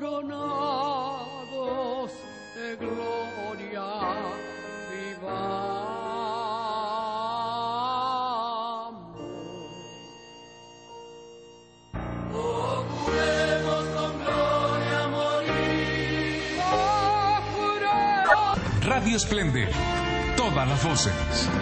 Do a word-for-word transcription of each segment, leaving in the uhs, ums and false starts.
coronados de gloria vivamos. Procuremos con gloria morir. Procuremos. Radio Splendid, todas las voces.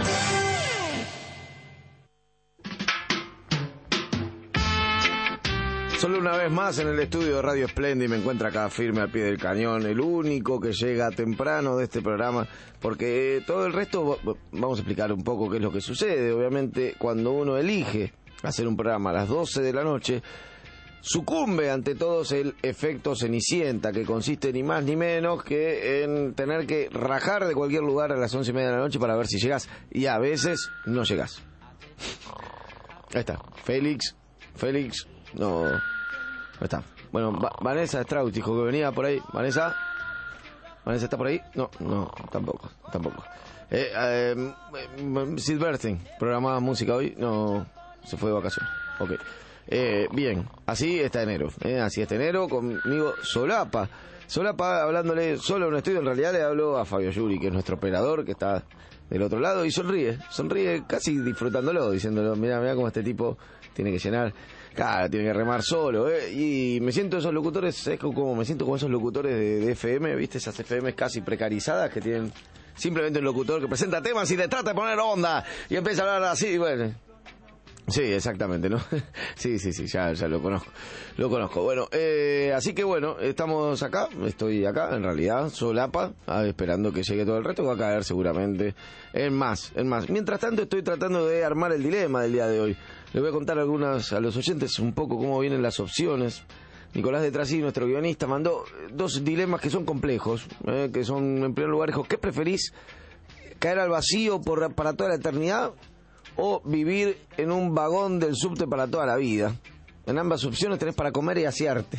Solo una vez más en el estudio de Radio Splendid me encuentra acá firme al pie del cañón, el único que llega temprano de este programa, porque todo el resto, vamos a explicar un poco qué es lo que sucede. Obviamente, cuando uno elige hacer un programa a las doce de la noche, sucumbe ante todos el efecto Cenicienta, que consiste ni más ni menos que en tener que rajar de cualquier lugar a las once y media de la noche para ver si llegás, y a veces no llegás. Ahí está, Félix, Félix... No, no está. Bueno, Va- Vanessa Strauss dijo que venía por ahí. Vanessa, Vanessa está por ahí. No, no, tampoco, tampoco. Eh, eh, Sid Bernstein programaba música hoy. No, se fue de vacaciones. Ok. Eh, bien, así está enero. Eh, así está enero conmigo Solapa. Solapa hablándole solo en un estudio. En realidad le hablo a Fabio Yuri, que es nuestro operador, que está del otro lado y sonríe, sonríe casi disfrutándolo, diciéndolo, mira, mira cómo este tipo tiene que llenar. Claro, tiene que remar solo, ¿eh? Y me siento esos locutores, ¿sabes cómo me siento como esos locutores de, de F M? ¿Viste? Esas F M casi precarizadas que tienen simplemente un locutor que presenta temas y le trata de poner onda y empieza a hablar así, bueno. Sí, exactamente, ¿no? Sí, sí, sí, ya, ya lo conozco, lo conozco. Bueno, eh, así que bueno, estamos acá, estoy acá, en realidad, solapa, ah, esperando que llegue todo el resto, va a caer seguramente en más, en más. Mientras tanto estoy tratando de armar el dilema del día de hoy. Les voy a contar algunas a los oyentes un poco cómo vienen las opciones. Nicolás de Trasí, nuestro guionista, mandó dos dilemas que son complejos, eh, que son, en primer lugar, dijo, ¿qué preferís? ¿Caer al vacío por, para toda la eternidad o vivir en un vagón del subte para toda la vida? En ambas opciones tenés para comer y asearte.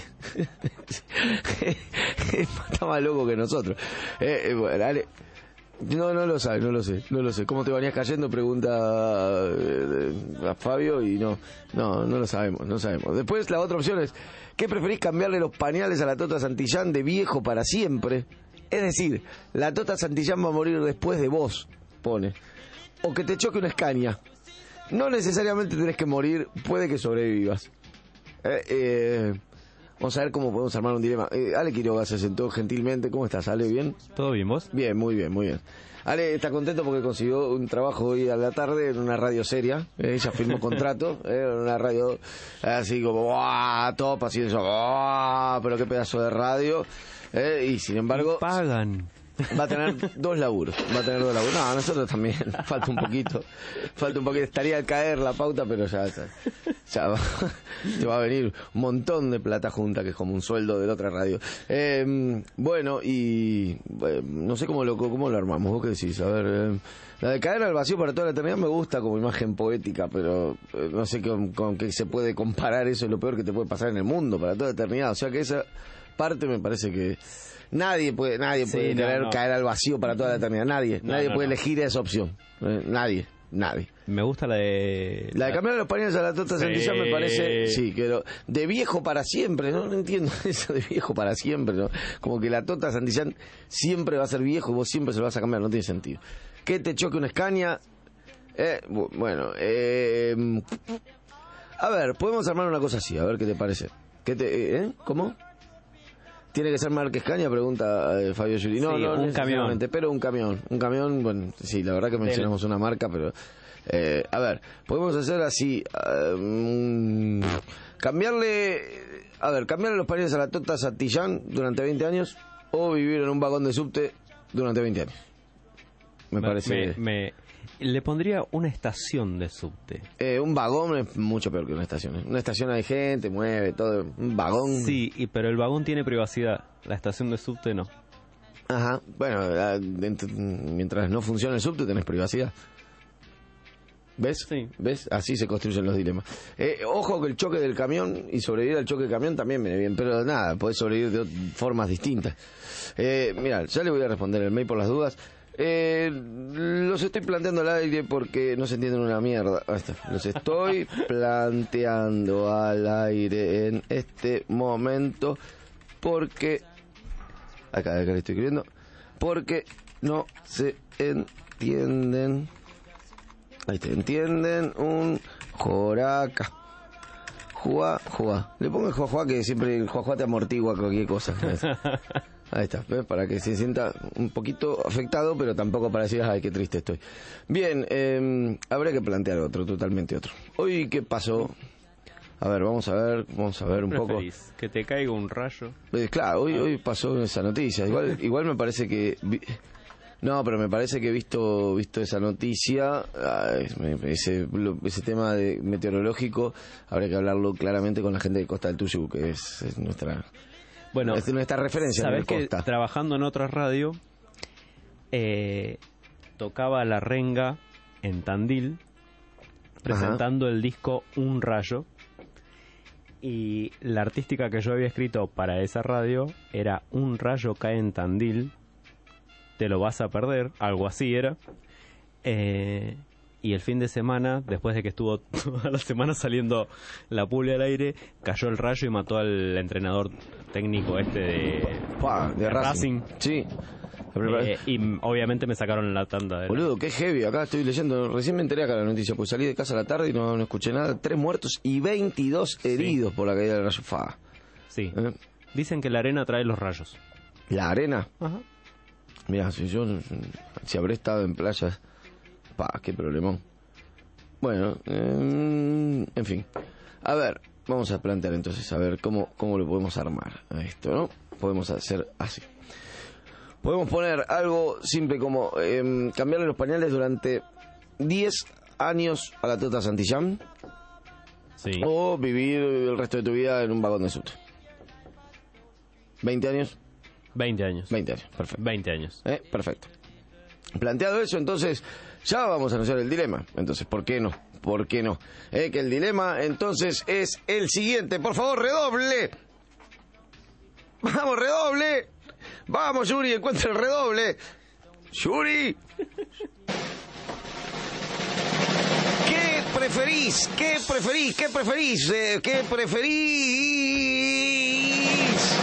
Está más loco que nosotros. Eh, eh, bueno, dale. No, no lo sabe, no lo sé, no lo sé. ¿Cómo te venías cayendo? Pregunta eh, a Fabio y no, no, no lo sabemos, no sabemos. Después la otra opción es, ¿qué preferís cambiarle los pañales a la Tota Santillán de viejo para siempre? Es decir, la Tota Santillán va a morir después de vos, pone. O que te choque una escaña. No necesariamente tenés que morir, puede que sobrevivas. Eh, eh, vamos a ver cómo podemos armar un dilema. Eh, Ale Quiroga se sentó gentilmente. ¿Cómo estás, Ale? ¿Bien? ¿Todo bien, vos? Bien, muy bien, muy bien. Ale está contento porque consiguió un trabajo hoy a la tarde en una radio seria. Eh, ella firmó contrato eh, en una radio así como ¡buah! Top, así eso, ¡buah! Pero qué pedazo de radio. Eh, y sin embargo... Pagan. Va a tener dos laburos, va a tener dos laburos. No, nosotros también, falta un poquito, falta un poquito, estaría al caer la pauta, pero ya, ya, ya va, te va a venir un montón de plata junta, que es como un sueldo de la otra radio. Eh, bueno, y eh, no sé cómo lo, cómo lo armamos, ¿vos qué decís? A ver, eh, la de caer al vacío para toda la eternidad me gusta como imagen poética, pero eh, no sé con, con qué se puede comparar eso, es lo peor que te puede pasar en el mundo, para toda la eternidad. O sea que esa parte me parece que... Nadie puede, nadie sí, puede no, querer no. caer al vacío para toda la eternidad. Nadie, No, nadie no, puede no. elegir esa opción. Eh, nadie, nadie. Me gusta la de... La de cambiar los pañales a la Tota Sí. Santillán me parece, sí, que lo, de viejo para siempre, ¿no? No entiendo eso de viejo para siempre, ¿no? Como que la Tota Santillán siempre va a ser viejo y vos siempre se lo vas a cambiar, no tiene sentido. Que te choque una escaña, eh, bu- bueno, eh, a ver, podemos armar una cosa así, a ver qué te parece. ¿Qué te, eh? ¿Cómo? ¿Tiene que ser marca Escaña? Pregunta eh, Fabio Yuri. No, Sí, no, un necesariamente, pero un camión. Un camión, bueno, sí, la verdad que mencionamos una marca, pero... Eh, a ver, podemos hacer así... Um, cambiarle... A ver, cambiarle los pañales a la Tota Santillán durante veinte años o vivir en un vagón de subte durante veinte años. Me, Me- parece... Me, me- le pondría una estación de subte. Eh, un vagón es mucho peor que una estación. ¿eh? Una estación hay gente, mueve, todo. Un vagón... Sí, y, pero el vagón tiene privacidad. La estación de subte no. Ajá, bueno, ah, dent- mientras no funcione el subte tenés privacidad. ¿Ves? Sí. ¿Ves? Así se construyen los dilemas. Eh, ojo que el choque del camión y sobrevivir al choque del camión también viene bien, pero nada, podés sobrevivir de ot- formas distintas. Eh, mira, ya le voy a responder el mail por las dudas. Eh, los estoy planteando al aire porque no se entienden una mierda. Ahí está. Los estoy planteando al aire en este momento porque... Acá, acá le estoy escribiendo. Porque no se entienden... Ahí te entienden un joraca. Juá, juá. Le pongo el juá, juá, que siempre el juá, juá te amortigua cualquier cosa. Ahí está, ¿ves? Para que se sienta un poquito afectado, pero tampoco para decir, ay, qué triste estoy. Bien, eh, habría que plantear otro, totalmente otro. Hoy, ¿qué pasó? A ver, vamos a ver, vamos a ver un poco. ¿Que te caiga un rayo? Eh, claro, hoy, hoy pasó esa noticia. Igual, igual me parece que... Vi... No, pero me parece que he visto visto esa noticia, ese, ese tema de meteorológico, habría que hablarlo claramente con la gente de Costa del Tuyú, que es, es nuestra bueno, es nuestra referencia en la costa. Sabés que trabajando en otra radio, eh, tocaba la renga en Tandil, presentando Ajá. el disco Un Rayo, y la artística que yo había escrito para esa radio era Un rayo cae en Tandil, te lo vas a perder, algo así era. Eh, y el fin de semana, después de que estuvo toda la semana saliendo la publi al aire, cayó el rayo y mató al entrenador técnico este de, Pua, de, de Racing. Racing. Sí. Eh, y obviamente me sacaron la tanda. De Boludo, qué heavy. Acá estoy leyendo, recién me enteré acá la noticia, pues salí de casa a la tarde y no, no escuché nada. Tres muertos y veintidós heridos sí. por la caída del rayo. Fa. Sí. ¿Eh? Dicen que la arena trae los rayos. ¿La arena? Ajá. Mira, si yo si habré estado en playas, pa, qué problemón. Bueno, eh, en fin. A ver, vamos a plantear entonces, a ver cómo, cómo lo podemos armar a esto, ¿no? Podemos hacer así. Podemos poner algo simple como eh, cambiarle los pañales durante diez años a la Tota Santillán. Sí. O vivir el resto de tu vida en un vagón de subte. ¿veinte años? veinte años. veinte años, perfecto. veinte años. Eh, perfecto. Planteado eso, entonces ya vamos a anunciar el dilema. Entonces, ¿por qué no? ¿Por qué no? Eh, que el dilema entonces es el siguiente. Por favor, redoble. Vamos, redoble. Vamos, Yuri, encuentra el redoble. Yuri. ¿Qué preferís? ¿Qué preferís? ¿Qué preferís? Eh, ¿Qué preferís?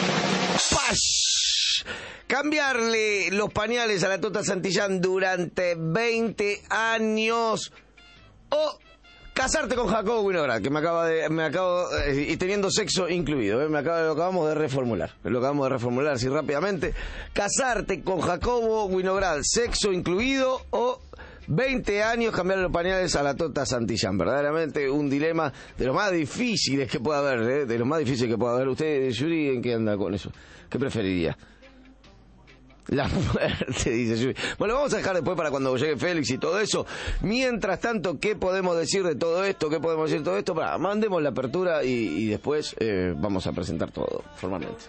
¡Pash! Cambiarle los pañales a la Tota Santillán durante veinte años o casarte con Jacobo Winograd, que me acaba de me acabo eh, y teniendo sexo incluido, eh, me acaba, lo acabamos de reformular, lo acabamos de reformular así rápidamente. Casarte con Jacobo Winograd, sexo incluido o veinte años cambiar los pañales a la Tota Santillán. Verdaderamente un dilema de los más difíciles que pueda haber, ¿eh? De los más difíciles que pueda haber. Usted, Yuri, ¿en qué anda con eso? ¿Qué preferiría? La muerte, dice Yuri. Bueno, lo vamos a dejar después para cuando llegue Félix y todo eso. Mientras tanto, ¿qué podemos decir de todo esto? ¿Qué podemos decir de todo esto? Para, mandemos la apertura y, y después eh, vamos a presentar todo formalmente.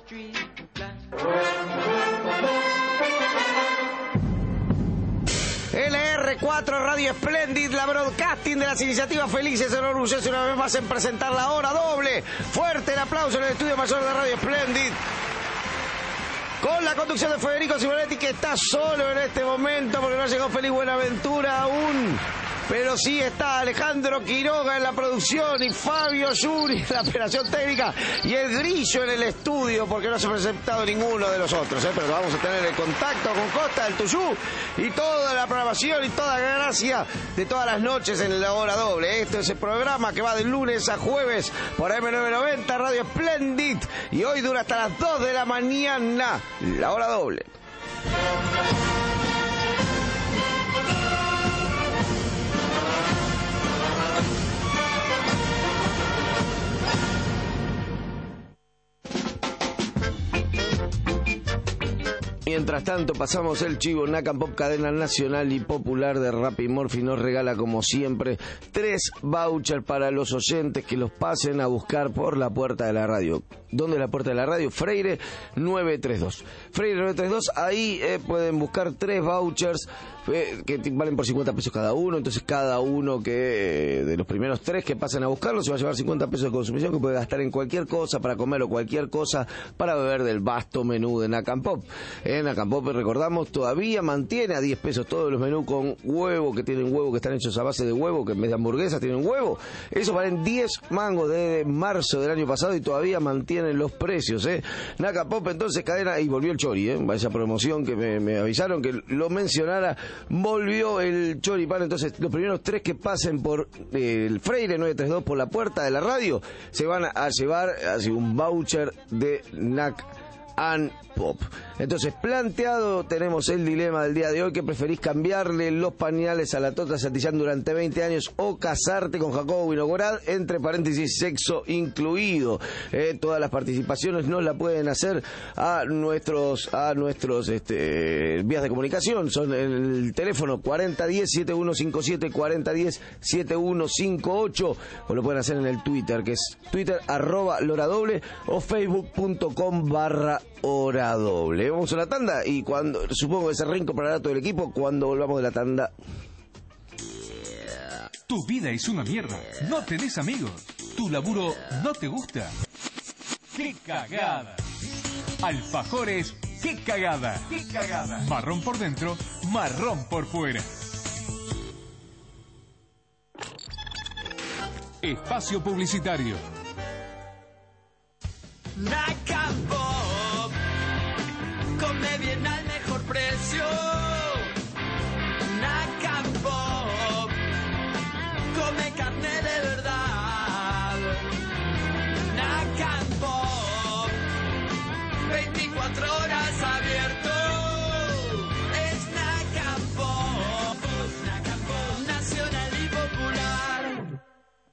L R cuatro Radio Splendid, la broadcasting de las iniciativas felices, se enorgullece una vez más en presentar la hora doble. Fuerte el aplauso en el estudio mayor de Radio Splendid. Con la conducción de Federico Simonetti, que está solo en este momento porque no llegó Feliz Buenaventura aún. Pero sí está Alejandro Quiroga en la producción y Fabio Yuri en la operación técnica y el Grillo en el estudio, porque no se ha presentado ninguno de los otros, ¿eh? Pero vamos a tener el contacto con Costa del Tuyú y toda la programación y toda la gracia de todas las noches en la hora doble. Este es el programa que va de lunes a jueves por M novecientos noventa Radio Splendid y hoy dura hasta las dos de la mañana, la hora doble. Mientras tanto, pasamos el chivo. Nacan Pop, cadena nacional y popular de Rappi Morphy, nos regala, como siempre, tres vouchers para los oyentes que los pasen a buscar por la puerta de la radio. ¿Dónde es la puerta de la radio? Freire nueve tres dos. Freire nueve tres dos, ahí eh, pueden buscar tres vouchers eh, que valen por cincuenta pesos cada uno, entonces cada uno que eh, de los primeros tres que pasen a buscarlo se va a llevar cincuenta pesos de consumición que puede gastar en cualquier cosa, para comer o cualquier cosa, para beber del vasto menú de Nacan Pop. En Nacan Pop, recordamos, todavía mantiene a diez pesos todos los menús con huevo, que tienen huevo, que están hechos a base de huevo, que en vez de hamburguesas tienen huevo. Eso valen diez mangos desde marzo del año pasado y todavía mantienen los precios, ¿eh? Nacan Pop, entonces, cadena, y volvió el chori, ¿eh? Esa promoción que me, me avisaron que lo mencionara, volvió el choripán. Entonces, los primeros tres que pasen por eh, el Freire nueve treinta y dos por la puerta de la radio se van a, a llevar así un voucher de Nacan Pop. Entonces, planteado, tenemos el dilema del día de hoy: que preferís cambiarle los pañales a la Tota Santillán durante veinte años o casarte con Jacobo Winograd, entre paréntesis, sexo incluido. Eh, todas las participaciones nos la pueden hacer a nuestros a nuestros este, vías de comunicación. Son el teléfono cuarenta diez setenta y uno cincuenta y siete, cuarenta diez setenta y uno cincuenta y ocho, o lo pueden hacer en el Twitter, que es Twitter arroba loradoble, o facebook punto com barra hora doble. Vamos a la tanda y cuando supongo que se reincorporará todo el equipo cuando volvamos de la tanda. Tu vida es una mierda. No tenés amigos. Tu laburo no te gusta. ¡Qué cagada! Alfajores, ¡qué cagada! ¡Qué cagada! Marrón por dentro, marrón por fuera. Espacio publicitario. Nacan Pop, come bien al mejor precio. Nacan Pop, come carne de verdad. Nacan Pop, veinticuatro horas abierto. Es Nacan Pop, Nacan Pop, nacional y popular.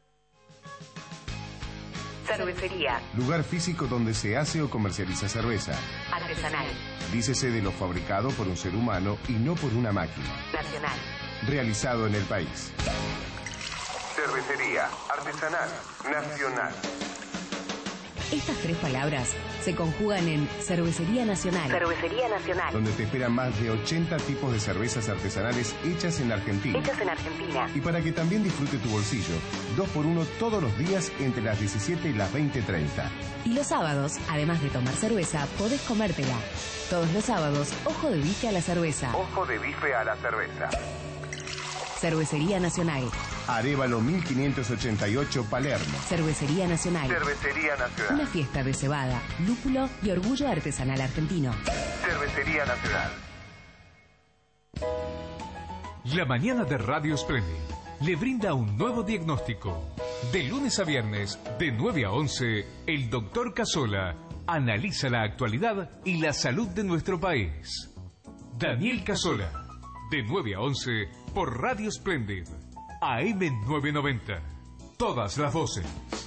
Cervecería. Lugar físico donde se hace o comercializa cerveza. Artesanal. Dícese de lo fabricado por un ser humano y no por una máquina. Nacional. Realizado en el país. Cervecería. Artesanal. Nacional. Estas tres palabras se conjugan en Cervecería Nacional. Cervecería Nacional. Donde te esperan más de ochenta tipos de cervezas artesanales hechas en Argentina. Hechas en Argentina. Y para que también disfrute tu bolsillo, dos por uno todos los días entre las diecisiete y las veinte treinta. Y los sábados, además de tomar cerveza, podés comértela. Todos los sábados, ojo de bife a la cerveza. Ojo de bife a la cerveza. Cervecería Nacional. Arévalo mil quinientos ochenta y ocho, Palermo. Cervecería Nacional. Cervecería Nacional. Una fiesta de cebada, lúpulo y orgullo artesanal argentino. Cervecería Nacional. La mañana de Radio Splendid le brinda un nuevo diagnóstico. De lunes a viernes, de nueve a once, el doctor Casola analiza la actualidad y la salud de nuestro país. Daniel Casola, de nueve a once, por Radio Splendid, A M novecientos noventa. Todas las voces.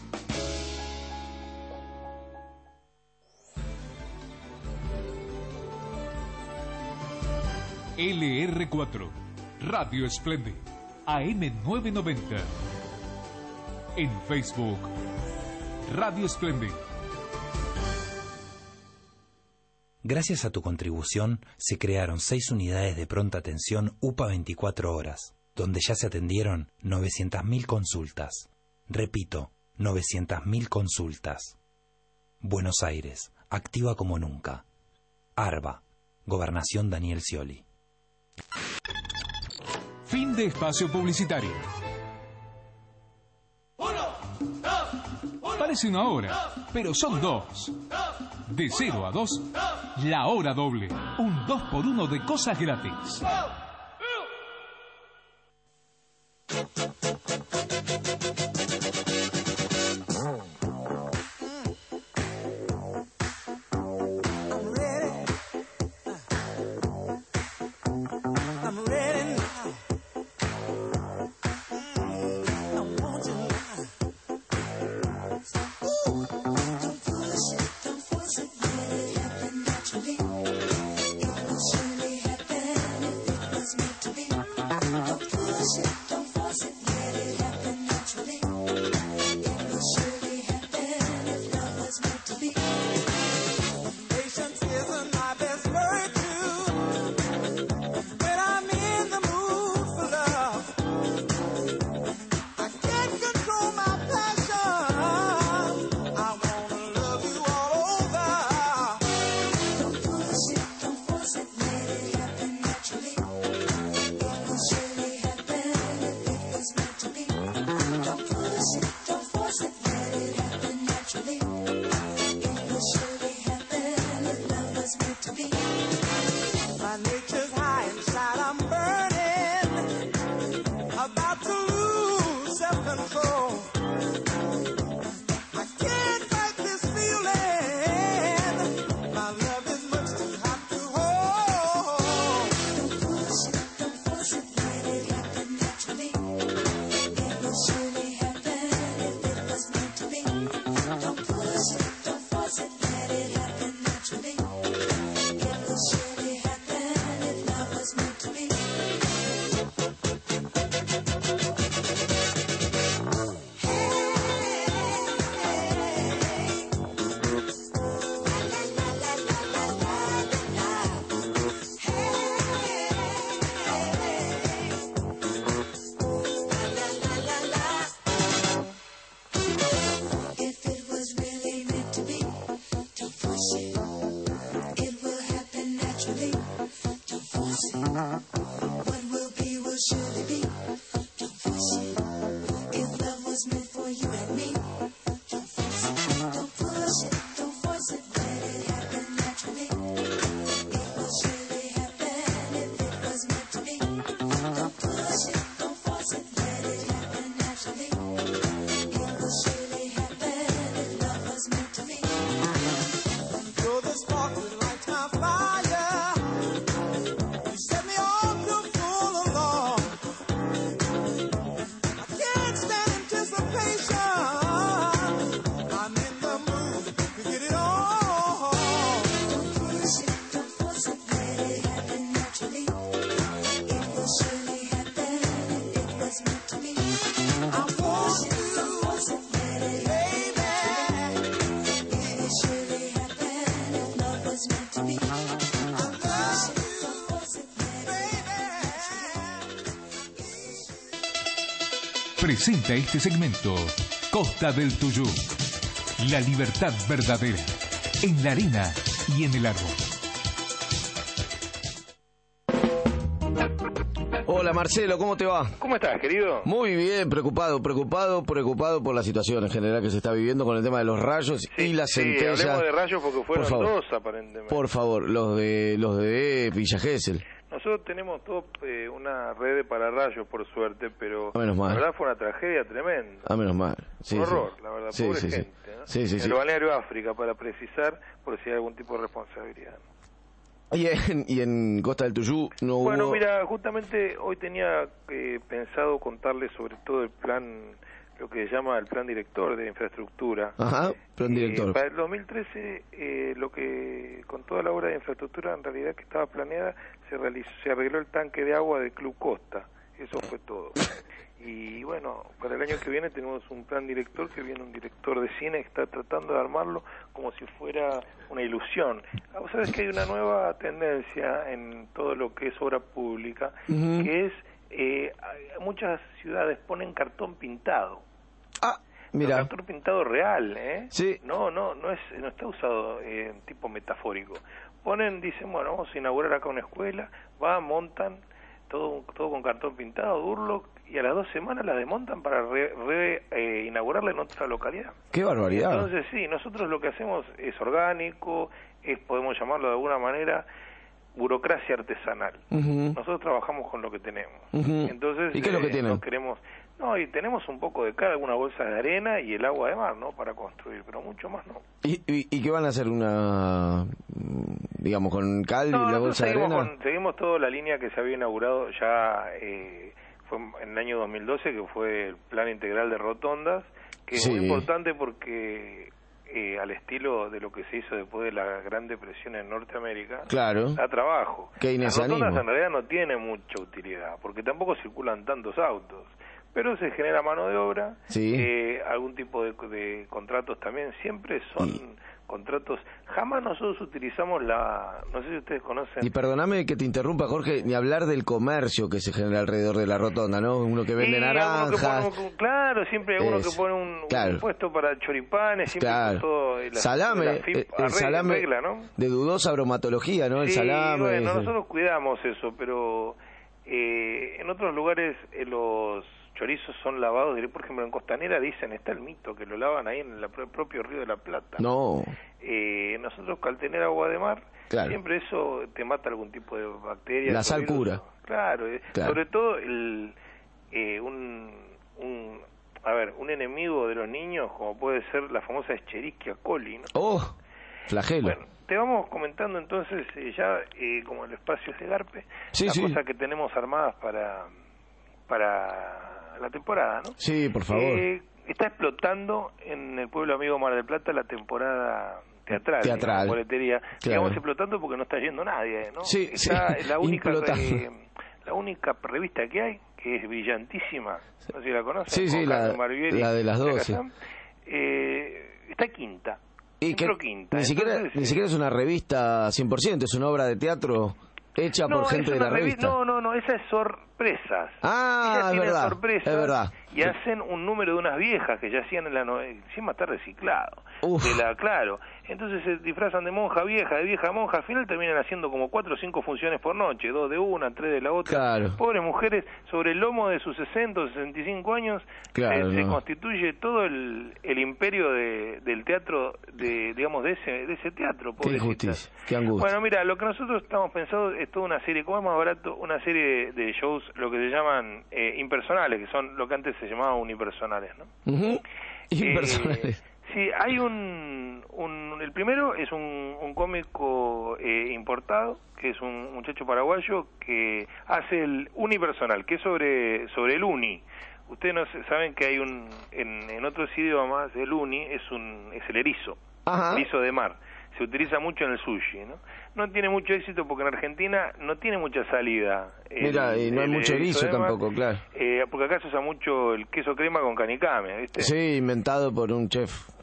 L R cuatro, Radio Splendid, A M novecientos noventa. En Facebook, Radio Splendid. Gracias a tu contribución, se crearon seis unidades de pronta atención U P A veinticuatro horas, donde ya se atendieron novecientas mil consultas. Repito, novecientas mil consultas. Buenos Aires, activa como nunca. ARBA, Gobernación Daniel Scioli. Fin de espacio publicitario. Parece una hora, pero son dos. De cero a dos, la hora doble. Un dos por uno de cosas gratis. Naturally, it will surely happen if it Presenta este segmento Costa del Tuyú. La libertad verdadera en la arena y en el árbol. Hola Marcelo, ¿cómo te va? ¿Cómo estás, querido? Muy bien, preocupado, preocupado, preocupado por la situación en general que se está viviendo con el tema de los rayos Sí, y la sí, centella. hablemos de rayos porque fueron Por favor. dos aparentemente. Por favor, los de los de Villa Gesell. Nosotros tenemos todo, eh, una red de pararrayos, por suerte, pero Ah, menos mal. la verdad fue una tragedia tremenda. Ah, menos mal. Sí, un sí. horror, la verdad, Sí, pobre sí, sí. gente. ¿no? Sí, sí, en sí. el balneario África, para precisar, por si hay algún tipo de responsabilidad. Y en, y en Costa del Tuyú no hubo... Bueno, mira, justamente hoy tenía eh, pensado contarles sobre todo el plan, lo que se llama el plan director de infraestructura. Ajá, plan director. Eh, para el dos mil trece, eh, lo que con toda la obra de infraestructura en realidad que estaba planeada, se realizó, se arregló el tanque de agua del Club Costa. Eso fue todo. Y bueno, para el año que viene tenemos un plan director, que viene un director de cine que está tratando de armarlo como si fuera una ilusión. Ah, vos sabés que hay una nueva tendencia en todo lo que es obra pública, Ujú. que es, eh, muchas ciudades ponen cartón pintado. Ah, Pero mira. cartón pintado real, ¿eh? Sí. No, no, no es, no está usado eh, en tipo metafórico. Ponen, dicen, bueno, vamos a inaugurar acá una escuela, van, montan, todo, todo con cartón pintado, Durlock, y a las dos semanas la desmontan para re, re, eh, inaugurarla en otra localidad. Qué barbaridad. Entonces sí, nosotros lo que hacemos es orgánico, es, podemos llamarlo de alguna manera, burocracia artesanal. Ujú. Nosotros trabajamos con lo que tenemos. Ujú. Entonces, ¿Y qué es lo que eh, tienen? no queremos, no, y tenemos un poco de cada, alguna bolsa de arena y el agua de mar, ¿no? Para construir, pero mucho más no. ¿Y, y, y qué van a hacer? Una, mm, digamos, con cal No, y la nosotros bolsa de seguimos, arena? con, seguimos toda la línea que se había inaugurado ya, eh, fue en el año dos mil doce, que fue el plan integral de rotondas, que es Sí. muy importante porque eh, al estilo de lo que se hizo después de la Gran Depresión en Norteamérica, Claro. da trabajo. Las Keynesianismo. rotondas en realidad no tienen mucha utilidad, porque tampoco circulan tantos autos, pero se genera mano de obra, Sí. eh, algún tipo de, de contratos también, siempre son Y- contratos, jamás nosotros utilizamos la, no sé si ustedes conocen... Y perdóname que te interrumpa, Jorge, ni hablar del comercio que se genera alrededor de la rotonda, ¿no? Uno que vende Sí, alguno que naranjas. pone un- claro, siempre hay uno Eso, que pone un, claro. un puesto para choripanes, siempre Claro. con todo... eh, la- salame, la F I P eh, el arregla- salame arregla, ¿no? de dudosa bromatología, ¿no? El Sí, salame. bueno, ese. nosotros cuidamos eso, pero eh, en otros lugares eh, los chorizos son lavados, diré, por ejemplo en Costanera dicen, está el mito, que lo lavan ahí en el propio Río de la Plata. No, Eh, nosotros al tener agua de mar, Claro. siempre eso te mata algún tipo de bacteria. La o sal virus. cura. Claro, eh, Claro. sobre todo el, eh, un, un, a ver, un enemigo de los niños, como puede ser la famosa Escherichia coli, ¿no? oh, flagelo. Bueno, te vamos comentando entonces eh, ya eh, como el espacio es de Garpe, Sí, las sí. cosas que tenemos armadas para para la temporada, ¿no? Sí, por favor. Eh, está explotando en el pueblo amigo Mar del Plata la temporada teatral, Teatral. digamos, boletería. Claro. Digamos explotando porque no está yendo nadie, ¿no? Sí, está sí, la única implotando. re- la única revista que hay, que es brillantísima, no sé si la conocen. Sí, sí, con la- Carmen Barbieri, la de las Rebeca doce. Sam, eh, está quinta. Y que entró quinta. ni siquiera Entonces, ni eh, siquiera es una revista cien por ciento, es una obra de teatro hecha no, por gente es de la una revi- revista. No, no, no, esa es sorpresas. Ah, Ellas es tienen verdad, sorpresas es verdad. y hacen un número de unas viejas que ya hacían en la no... encima está reciclado. Uf. De la, claro. Entonces se disfrazan de monja vieja, de vieja monja, al final terminan haciendo como cuatro o cinco funciones por noche, dos de una, tres de la otra. Claro. Pobres mujeres, sobre el lomo de sus sesenta o sesenta y cinco años, Claro, se, se no. constituye todo el, el imperio de, del teatro, de digamos, de ese, de ese teatro. Qué pobrecitas. injusticia, qué angustia. Bueno, mira, lo que nosotros estamos pensando es toda una serie, como es más barato, una serie de, de shows, lo que se llaman eh, impersonales, que son lo que antes se llamaba unipersonales, ¿no? Ujú. Impersonales. Eh, sí, hay un, un... El primero es un, un cómico eh, importado, que es un muchacho paraguayo que hace el unipersonal, que es sobre, sobre el uni. Ustedes no sé- saben que hay un... En, en otros idiomas, el uni es, un, es el erizo, Ajá. erizo de mar. Se utiliza mucho en el sushi, ¿no? No tiene mucho éxito porque en Argentina no tiene mucha salida. el- Mira, y no hay el mucho erizo de mar, tampoco, claro. eh, porque acá se usa mucho el queso crema con canicame, ¿viste? Sí, inventado por un chef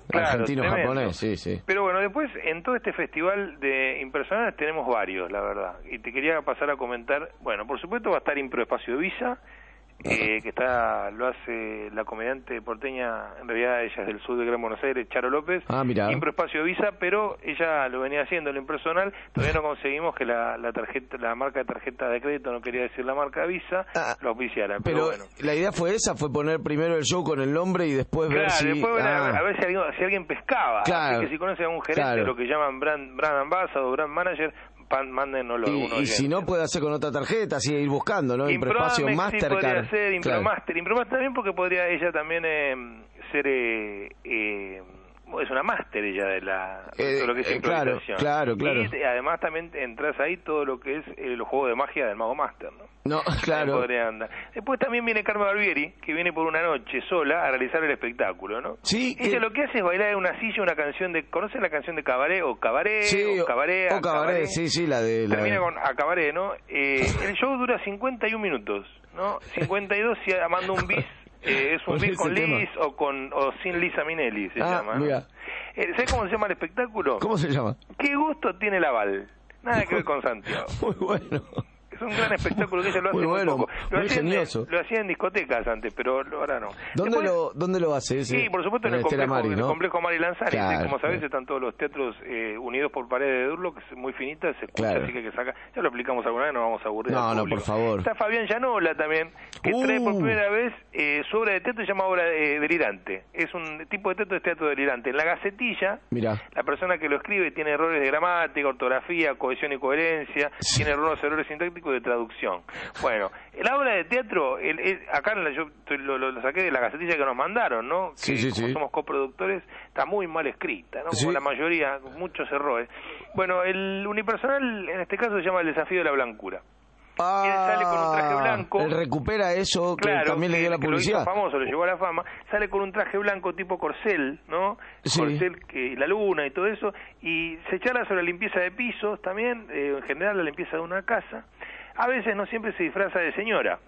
Claro, argentino-japonés, sí, sí. Pero bueno, después en todo este festival de impersonales tenemos varios, la verdad. Y te quería pasar a comentar, bueno, por supuesto va a estar Impro Espacio Villa, eh, que está lo hace la comediante porteña, en realidad ella es del sur de Gran Buenos Aires, Charo López. Ah, mira. Impro Espacio Visa, pero ella lo venía haciendo, lo impersonal. Todavía no conseguimos que la, la tarjeta, la marca de tarjeta de crédito, no quería decir la marca Visa, ah, lo auspiciara. Pero, pero bueno. La idea fue esa, fue poner primero el show con el nombre y después Claro, ver si... después ver a, ah. a ver si alguien, si alguien pescaba. Claro. Así que si conoce a un gerente, Claro. lo que llaman brand, brand ambassador o brand manager, pan, mándenoslo. Y, y si no, puede hacer con otra tarjeta, así ir buscando, ¿no? Improespacio Improamex sí podría Mastercard. ser, Impromaster. Claro. Impromaster también porque podría ella también eh, ser... Eh, eh, es una máster ella de la de Eh, todo lo que es eh, claro, improvisación. claro, claro. Y además también entras ahí todo lo que es el juego de magia del Mago Master, ¿no? No, Ahí claro. podría andar. Después también viene Carmen Barbieri, que viene por una noche sola a realizar el espectáculo, ¿no? Sí. Ella que- lo que hace es bailar en una silla una canción de... ¿Conocen la canción de Cabaret? O Cabaret, Sí, o Cabaret, o Cabaret, sí, sí, la de... La Termina de- con a Cabaret, ¿no? Eh, el show dura cincuenta y un minutos, ¿no? cincuenta y dos si mando un bis. Eh, es un Con bis ese con tema. Liz o con o sin Lisa Minelli se Ah, llama, ¿no? mira. Eh, ¿Sabes cómo se llama el espectáculo? ¿Cómo se llama? ¿Qué gusto tiene la Val? Nada que ver con Santiago. Muy bueno. Es un gran espectáculo que ella lo hace Muy muy, bueno, poco. Lo muy hacía, en, ingenioso. lo hacía en discotecas antes, pero ahora no. ¿Dónde, Después- lo, ¿Dónde lo hace ese? Sí, por supuesto en el, Estela complejo, Maris, en el ¿no? complejo Mari Lanzani. Claro, Como sabés, claro. están todos los teatros eh, unidos por paredes de Durlo, que es muy finita, se escucha, Claro. así que hay que saca. Ya lo explicamos alguna vez, no vamos a aburrir. No, al no, público. por favor. Está Fabián Llanola también, que Uh. trae por primera vez eh, su obra de teatro, se llama Obra eh, Delirante. Es un tipo de teatro, es teatro delirante. En la Gacetilla, Mira. la persona que lo escribe tiene errores de gramática, ortografía, cohesión y coherencia, Sí. tiene errores, errores sintácticos y de traducción. Bueno, la obra de teatro, el, el- acá en la- yo estoy- lo, lo- lo saqué de la Gacetilla que nos mandaron, ¿no? Que Sí, sí, como sí. somos coproductores, está muy mal escrita, ¿no? Como Sí. la mayoría, muchos errores. Bueno, el unipersonal en este caso se llama El desafío de la blancura. Ah, Él sale con un traje blanco. Él recupera eso que Claro, también le dio que- la que lo hizo publicidad. famoso, lo llevó a la fama. Sale con un traje blanco tipo corcel, ¿no? Sí. Corcel, que la luna y todo eso. Y se charla sobre la limpieza de pisos también, eh, en general la limpieza de una casa. A veces no siempre se disfraza de señora.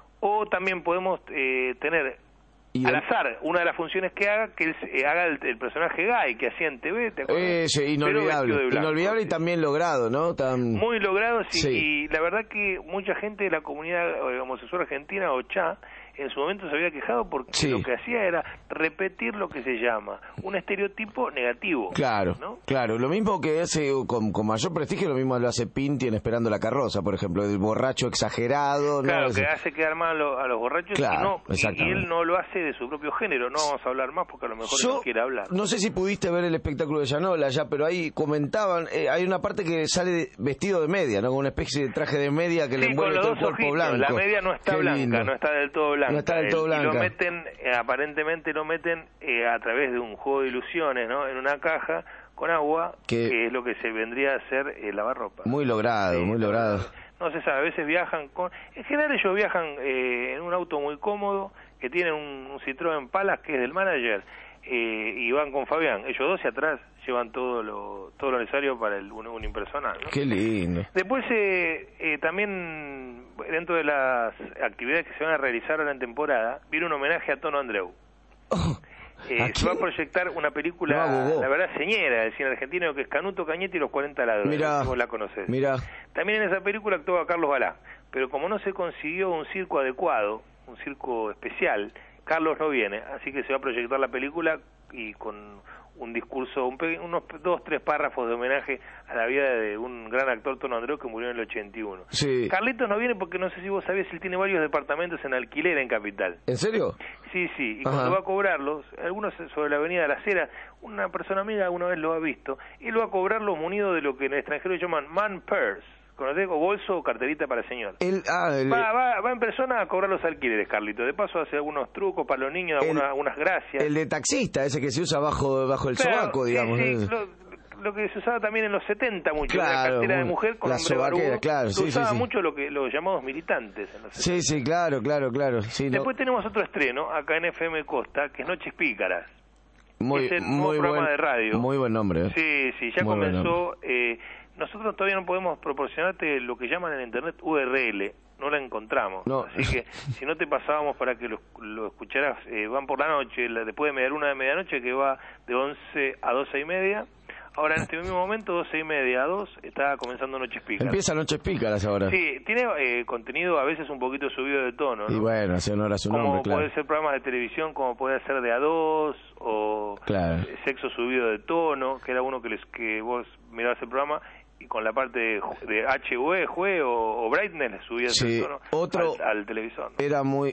O también podemos eh, tener Y al el- azar una de las funciones que haga, que él eh, haga el, el personaje Guy que hacía en T V, ¿te acuerdas? Ese, Pero inolvidable. vestido de blanco, Inolvidable y sí. también logrado, ¿no? Tan... Muy logrado, sí, Sí. y la verdad que mucha gente de la comunidad eh, homosexual argentina, o CHA, en su momento se había quejado porque Sí. lo que hacía era repetir lo que se llama un estereotipo negativo. Claro, ¿no? claro. Lo mismo que hace con, con mayor prestigio, lo mismo lo hace Pinti en Esperando la Carroza, por ejemplo, el borracho exagerado. ¿no? Claro, Ese- que hace quedar mal a los, a los borrachos Claro, y, no, y- y exactamente. él no lo hace de su propio género. No vamos a hablar más porque a lo mejor él Yo no quiere hablar. no sé si pudiste ver el espectáculo de Llanola ya, pero ahí comentaban, eh, hay una parte que sale vestido de media, ¿no? Con una especie de traje de media que le Sí, con envuelve los todo dos el cuerpo ojitos. blanco. La media no está Qué blanca, lindo. no está del todo blanca. No está del todo El- blanca. Y lo meten, eh, aparentemente lo meten eh, a través de un juego de ilusiones, ¿no? En una caja con agua, Que- que es lo que se vendría a ser eh, lavarropa. Muy logrado, Sí, muy logrado. No se sabe, a veces viajan con... En general ellos viajan eh, en un auto muy cómodo, que tiene un, un Citroën Palace, que es del manager, eh, y van con Fabián. Ellos dos y atrás llevan todo lo todo lo necesario para el un, un impersonal, ¿no? Qué lindo. Después, eh, eh, también, dentro de las actividades que se van a realizar ahora en temporada, viene un homenaje a Tono Andreu. Oh, Eh, ¿a se quién? va a proyectar una película, No, a Gogó. la verdad, señera del cine argentino, que es Canuto Cañete y los cuarenta ladrones. Mirá, si vos la conocés. mirá. También en esa película actuaba Carlos Balá, pero como no se consiguió un circo adecuado, un circo especial, Carlos no viene, así que se va a proyectar la película y con un discurso, un pe- unos dos, tres párrafos de homenaje a la vida de un gran actor, Tono Andreu, que murió en el ochenta y uno. Sí. Carlitos no viene porque no sé si vos sabías, él tiene varios departamentos en alquiler en Capital. ¿En serio? Sí, sí, y Ajá. cuando va a cobrarlos, algunos sobre la avenida de la Cera, una persona amiga alguna vez lo ha visto, y lo va a cobrarlos munido de lo que en el extranjero llaman man purse, ¿conocés? O bolso o carterita para señor. El, ah, el- Va, va, va en persona a cobrar los alquileres, Carlito. De paso hace algunos trucos para los niños, El- algunas, algunas gracias. el de taxista, ese que se usa bajo, bajo el Claro, sobaco, sí, digamos. sí, ¿no? lo, lo que se usaba también en los setenta mucho, Claro, la cartera de muy- mujer con la hombre sobaquera, barbudo. claro, lo sí, sí, usaba sí. mucho lo que los llamados militantes en los setenta. Sí, sí, claro, claro, claro. Sí, no, Después tenemos otro estreno acá en F M Costa, que es Noches Pícaras. muy, es el nuevo muy programa buen, de radio. Muy buen nombre. ¿eh? Sí, sí, ya Muy buen comenzó, eh, nosotros todavía no podemos proporcionarte lo que llaman en internet U R L, no la encontramos. No. Así que si no te pasábamos para que lo, lo escucharas, eh, van por la noche, la, después de media luna de medianoche, que va de once a doce y media. Ahora, en este mismo momento, doce y media a dos, está comenzando Noches Pícaras. Empieza Noches Pícaras ahora. Sí, tiene eh, contenido a veces un poquito subido de tono, ¿no? Y bueno, hace honor a su como nombre, claro. puede ser programas de televisión, como puede ser de A dos, o Claro. Sexo Subido de Tono, que era uno que les que vos mirabas el programa, y con la parte de, de H U E, Jue o, o Brightness, le subías Sí, el tono otro al, al televisor. Era muy...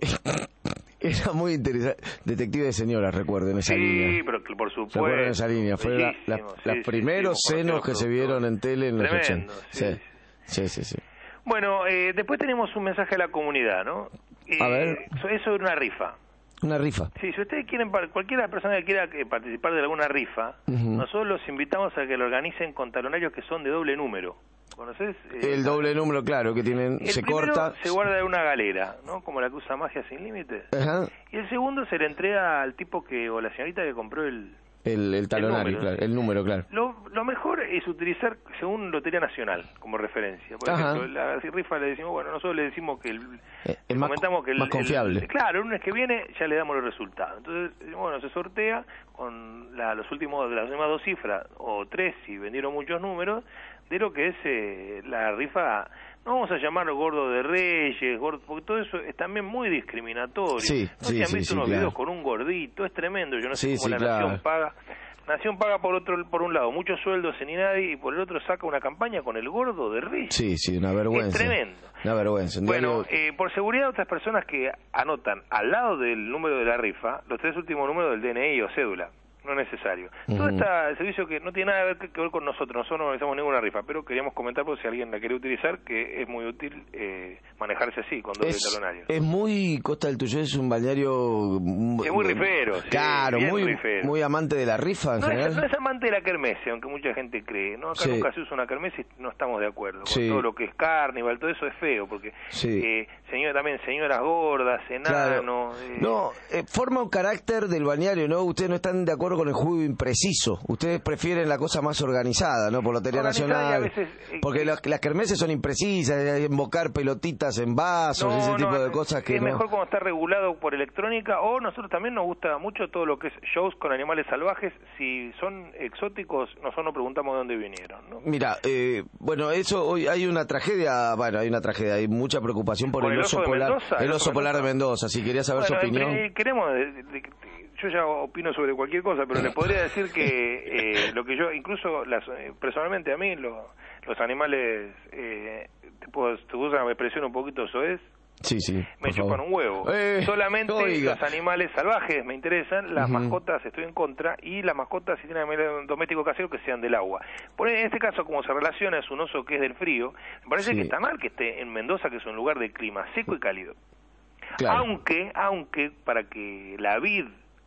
Era muy interesante. Detective de señoras, recuerdo, en esa sí, línea. pero que por supuesto. Recuerdo en esa línea. Fue la, la, Bellísimo, los sí, primeros sí, sí, senos que se vieron en tele en los Tremendo, ochenta. sí. Sí, sí, sí. sí. Bueno, eh, después tenemos un mensaje a la comunidad, ¿no? Eh, A ver. Es sobre una rifa. Una rifa. Sí, si ustedes quieren, cualquier persona que quiera eh, participar de alguna rifa, Ujú. nosotros los invitamos a que lo organicen con talonarios que son de doble número. ¿Conoces? Eh, El doble número, claro, que tienen, el se primero corta. se guarda en una galera, ¿no? Como la que usa Magia Sin Límites. Ajá. Y el segundo se le entrega al tipo que, o la señorita que compró el... El, el talonario, número, claro. sí. El número, claro. Lo, lo mejor es utilizar según Lotería Nacional como referencia. Por Ajá. ejemplo, la rifa le decimos, bueno, nosotros le decimos que el, Eh, es más, comentamos que el, más confiable. el- claro, el lunes que viene ya le damos los resultados. Entonces, bueno, se sortea con la, los últimos de las últimas dos cifras o tres si vendieron muchos números de lo que es eh, la rifa. No vamos a llamarlo gordo de Reyes, gordo, porque todo eso es también muy discriminatorio. Sí, no sí, se han sí, visto sí, unos claro. videos con un gordito, es tremendo. Yo no sé Sí, cómo sí, la claro. Nación paga. Nación paga por otro, por un lado muchos sueldos en Inadi y por el otro saca una campaña con el gordo de Reyes. Sí, sí, una vergüenza. Es tremendo. Una vergüenza. Un Bueno, diario- eh, por seguridad otras personas que anotan al lado del número de la rifa los tres últimos números del D N I o cédula. No es necesario. Todo Ujú. este servicio que no tiene nada que ver, que ver con nosotros, nosotros no organizamos ninguna rifa, pero queríamos comentar por si alguien la quiere utilizar, que es muy útil eh, manejarse así, con doble es, talonario. es muy Costa del Tuyo, es un balneario Es muy rifero, sí, claro, bien muy rifero. muy amante de la rifa en No general. es, no es amante de la kermesse, aunque mucha gente cree. ¿no? Acá Sí. nunca se usa una kermesse y no estamos de acuerdo. Con Sí. todo lo que es carnival, todo eso es feo, porque Sí. eh, señor, también señoras gordas, Claro. enanos... eh, No, eh, forma un carácter del balneario, ¿no? Ustedes no están de acuerdo con el juego impreciso. Ustedes prefieren la cosa más organizada, ¿no? Por Lotería Organizada y Nacional. a veces, eh, porque las, las kermeses son imprecisas, eh, invocar pelotitas en vasos, no, ese no, tipo de es- cosas que es no. mejor cuando está regulado por electrónica, o nosotros también nos gusta mucho todo lo que es shows con animales salvajes. Si son exóticos, nosotros no preguntamos de dónde vinieron, ¿no? Mira, eh, bueno, eso hoy hay una tragedia, bueno, hay una tragedia, hay mucha preocupación por ¿Por el el oso oso de polar, Mendoza? el oso polar de Mendoza. Si quería saber su Bueno, opinión. eh, queremos, de- de- de- yo ya opino sobre cualquier cosa, pero le podría decir que eh, lo que yo, incluso las, eh, personalmente a mí, lo- los animales, eh, te puedo, te puedo usar una expresión un poquito soez, Sí, sí. me por chupan favor. un huevo. Eh, Solamente oiga. los animales salvajes me interesan, las Ujú. mascotas estoy en contra, y las mascotas si tienen animales domésticos caseros que sean del agua. Por en este caso, como se relaciona, es un oso que es del frío, me parece Sí. que está mal que esté en Mendoza, que es un lugar de clima seco y cálido. Claro. Aunque, aunque para que la vid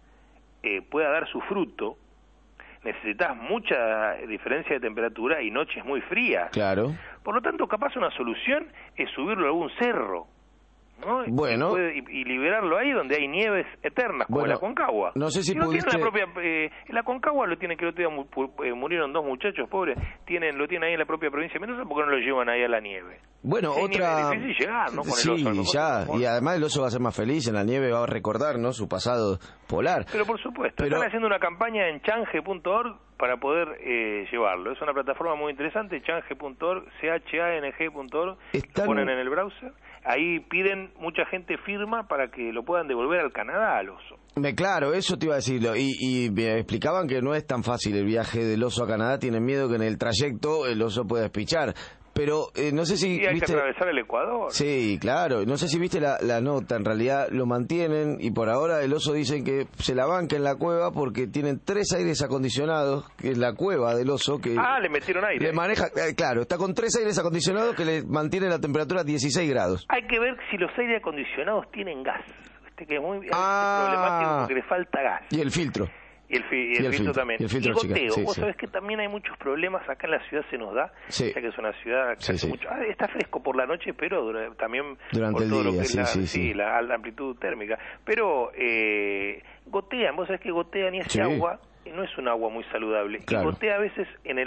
eh, pueda dar su fruto, necesitas mucha diferencia de temperatura y noches muy frías. Claro. Por lo tanto, capaz una solución es subirlo a algún cerro, ¿no? Bueno. Y, puede- y- y liberarlo ahí donde hay nieves eternas, como Bueno, la Concagua. no sé si Y lo tiene pudiste- la propia, eh, la Concagua lo tiene que el otro día mu- pu- eh, murieron dos muchachos pobres, tienen lo tienen ahí en la propia provincia de Mendoza, ¿por qué no lo llevan ahí a la nieve? Bueno, Sí, otra... nieve, difícil llegar, ¿no? Con el sí, oso, a lo mejor. ya. Bueno. Y además el oso va a ser más feliz en la nieve, va a recordar, ¿no? Su pasado polar. Pero por supuesto, Pero- están haciendo una campaña en change punto org para poder eh, llevarlo. Es una plataforma muy interesante, change punto org, C H A N G punto org, Están- lo ponen en el browser. Ahí piden, mucha gente firma para que lo puedan devolver al Canadá al oso. Me claro, eso te iba a decirlo. Y, y me explicaban que no es tan fácil el viaje del oso a Canadá. Tienen miedo que en el trayecto el oso pueda despichar. Pero eh, no sé si Y hay viste... que atravesar el Ecuador. Sí, claro. No sé si viste la, la nota. En realidad lo mantienen y por ahora el oso dicen que se la banca en la cueva porque tienen tres aires acondicionados, que es la cueva del oso, que Ah, le metieron aire. le maneja... eh, claro, está con tres aires acondicionados que le mantienen la temperatura a dieciséis grados. Hay que ver si los aire acondicionados tienen gas. Este que es muy es Ah. problemático porque le falta gas. Y el filtro. Y el, fi- y el Y el filtro filtro, también. y el filtro chica, goteo. sí, Vos sí. sabés que también hay muchos problemas acá en la ciudad, se nos da. Sí. Ya que es una ciudad que Sí, hace sí. mucho... Ah, está fresco por la noche, pero dura- también Durante por el todo lo día, que es sí, la, sí, sí. la, la amplitud térmica. Pero eh, gotean, vos sabés que gotean y ese Sí. agua no es un agua muy saludable. Claro. Y gotea a veces en el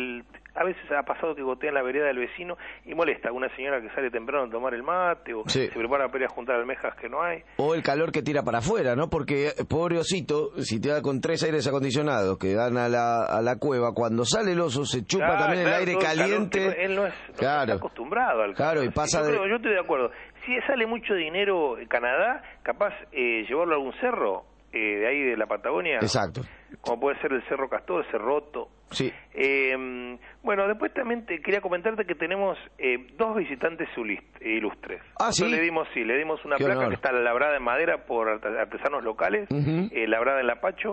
A veces ha pasado que gotea en la vereda del vecino y molesta a una señora que sale temprano a tomar el mate o Sí. se prepara para ir a juntar almejas que no hay. O el calor que tira para afuera, ¿no? Porque, pobre osito, si te da con tres aires acondicionados que dan a la, a la cueva, cuando sale el oso se chupa Claro, también claro, el aire todo el calor caliente. que él no, es, no Claro. está acostumbrado al calor. Claro, y pasa yo, de- creo- yo estoy de acuerdo. Si sale mucho dinero en Canadá, capaz eh, llevarlo a algún cerro eh, de ahí de la Patagonia. Exacto. Como puede ser el Cerro Castor, el Cerroto. Sí. Eh, bueno, después también te quería comentarte que tenemos eh, dos visitantes ulist- ilustres. Ah, ¿sí? Nosotros le dimos, sí, le dimos una Qué placa honor. que está labrada en madera por arte- artesanos locales, Ujú. eh, labrada en Lapacho,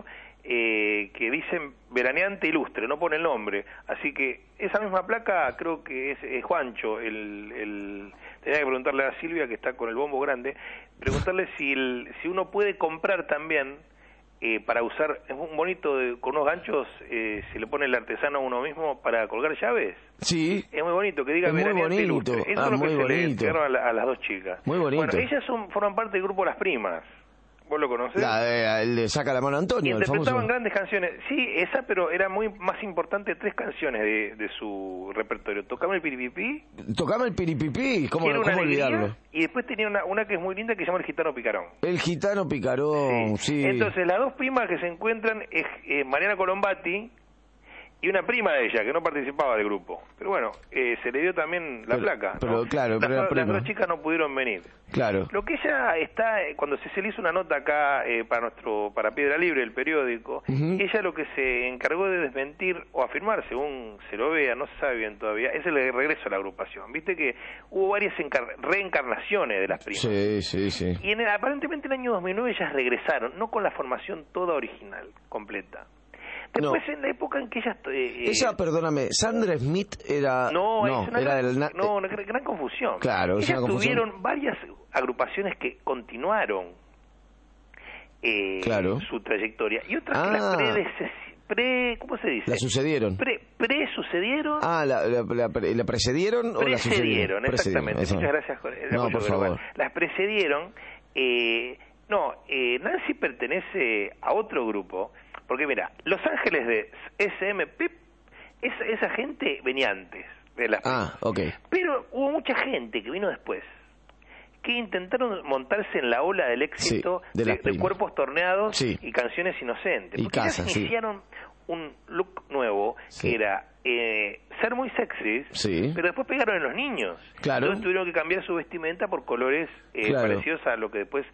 eh, que dicen veraneante ilustre, no pone el nombre. Así que esa misma placa creo que es, es Juancho, el, el... Tenía que preguntarle a Silvia, que está con el bombo grande, preguntarle si, el, si uno puede comprar también eh, para usar, es un bonito, de, con unos ganchos, eh, se le pone el artesano a uno mismo para colgar llaves. Sí. Es muy bonito, que diga Es muy veraneante bonito. ilustre. Eso Ah, es lo que muy se le bonito. enseñaron a, la- a las dos chicas. Muy bonito. Bueno, ellas son, forman parte del grupo Las Primas. ¿Vos lo conocés? La de- el de Saca la mano Antonio, el Interpretaban famoso. grandes canciones. Sí, esa, pero era muy más importante tres canciones de, de su repertorio. Tocame el piripipí, Tocame el piripipí, ¿cómo, Quiero una cómo alegría, olvidarlo? y después tenía una, una que es muy linda que se llama El Gitano Picarón. El gitano picarón, sí. Entonces, las dos primas que se encuentran es eh, Mariana Colombati y una prima de ella que no participaba del grupo. Pero bueno, eh, se le dio también la Pero- placa. pero, ¿no? claro, las, pero era las prima. dos chicas no pudieron venir. Claro. Lo que ella está, eh, cuando se, se le hizo una nota acá eh, para nuestro para Piedra Libre, el periódico, Ujú. ella lo que se encargó de desmentir o afirmar, según se lo vea, no se sabe bien todavía, es el regreso a la agrupación. Viste que hubo varias encar- reencarnaciones de las primas. Sí, sí, sí. Y en el- aparentemente en el año dos mil nueve ellas regresaron, no con la formación toda original, completa. Después en la época en que ellas... eh, Esa, perdóname, Sandra Smith era... no, es una, era gran, del... na- no, una gran, gran confusión. Claro, es ellas una confusión. tuvieron varias agrupaciones que continuaron eh, Claro. su trayectoria y otras Ah. que las predeces- pre, ¿cómo se dice? La sucedieron. Pre, pre-sucedieron. Ah, ¿la, la, la, pre- la precedieron o la sucedieron? Precedieron, exactamente. eso. Muchas gracias. Jorge. El No, apoyo por verbal. favor. Las precedieron. Eh, no, eh, Nancy pertenece a otro grupo, porque mira, Los Ángeles de S M P, esa, esa gente venía antes de las Ah, ok. pero hubo mucha gente que vino después que intentaron montarse en la ola del éxito Sí, de de, las de primas. cuerpos torneados Sí. y canciones inocentes. Y Porque ellas casas, sí. iniciaron un look nuevo Sí. que era eh, ser muy sexys, Sí. pero después pegaron en los niños. Claro. Entonces tuvieron que cambiar su vestimenta por colores eh, Claro. parecidos a lo que después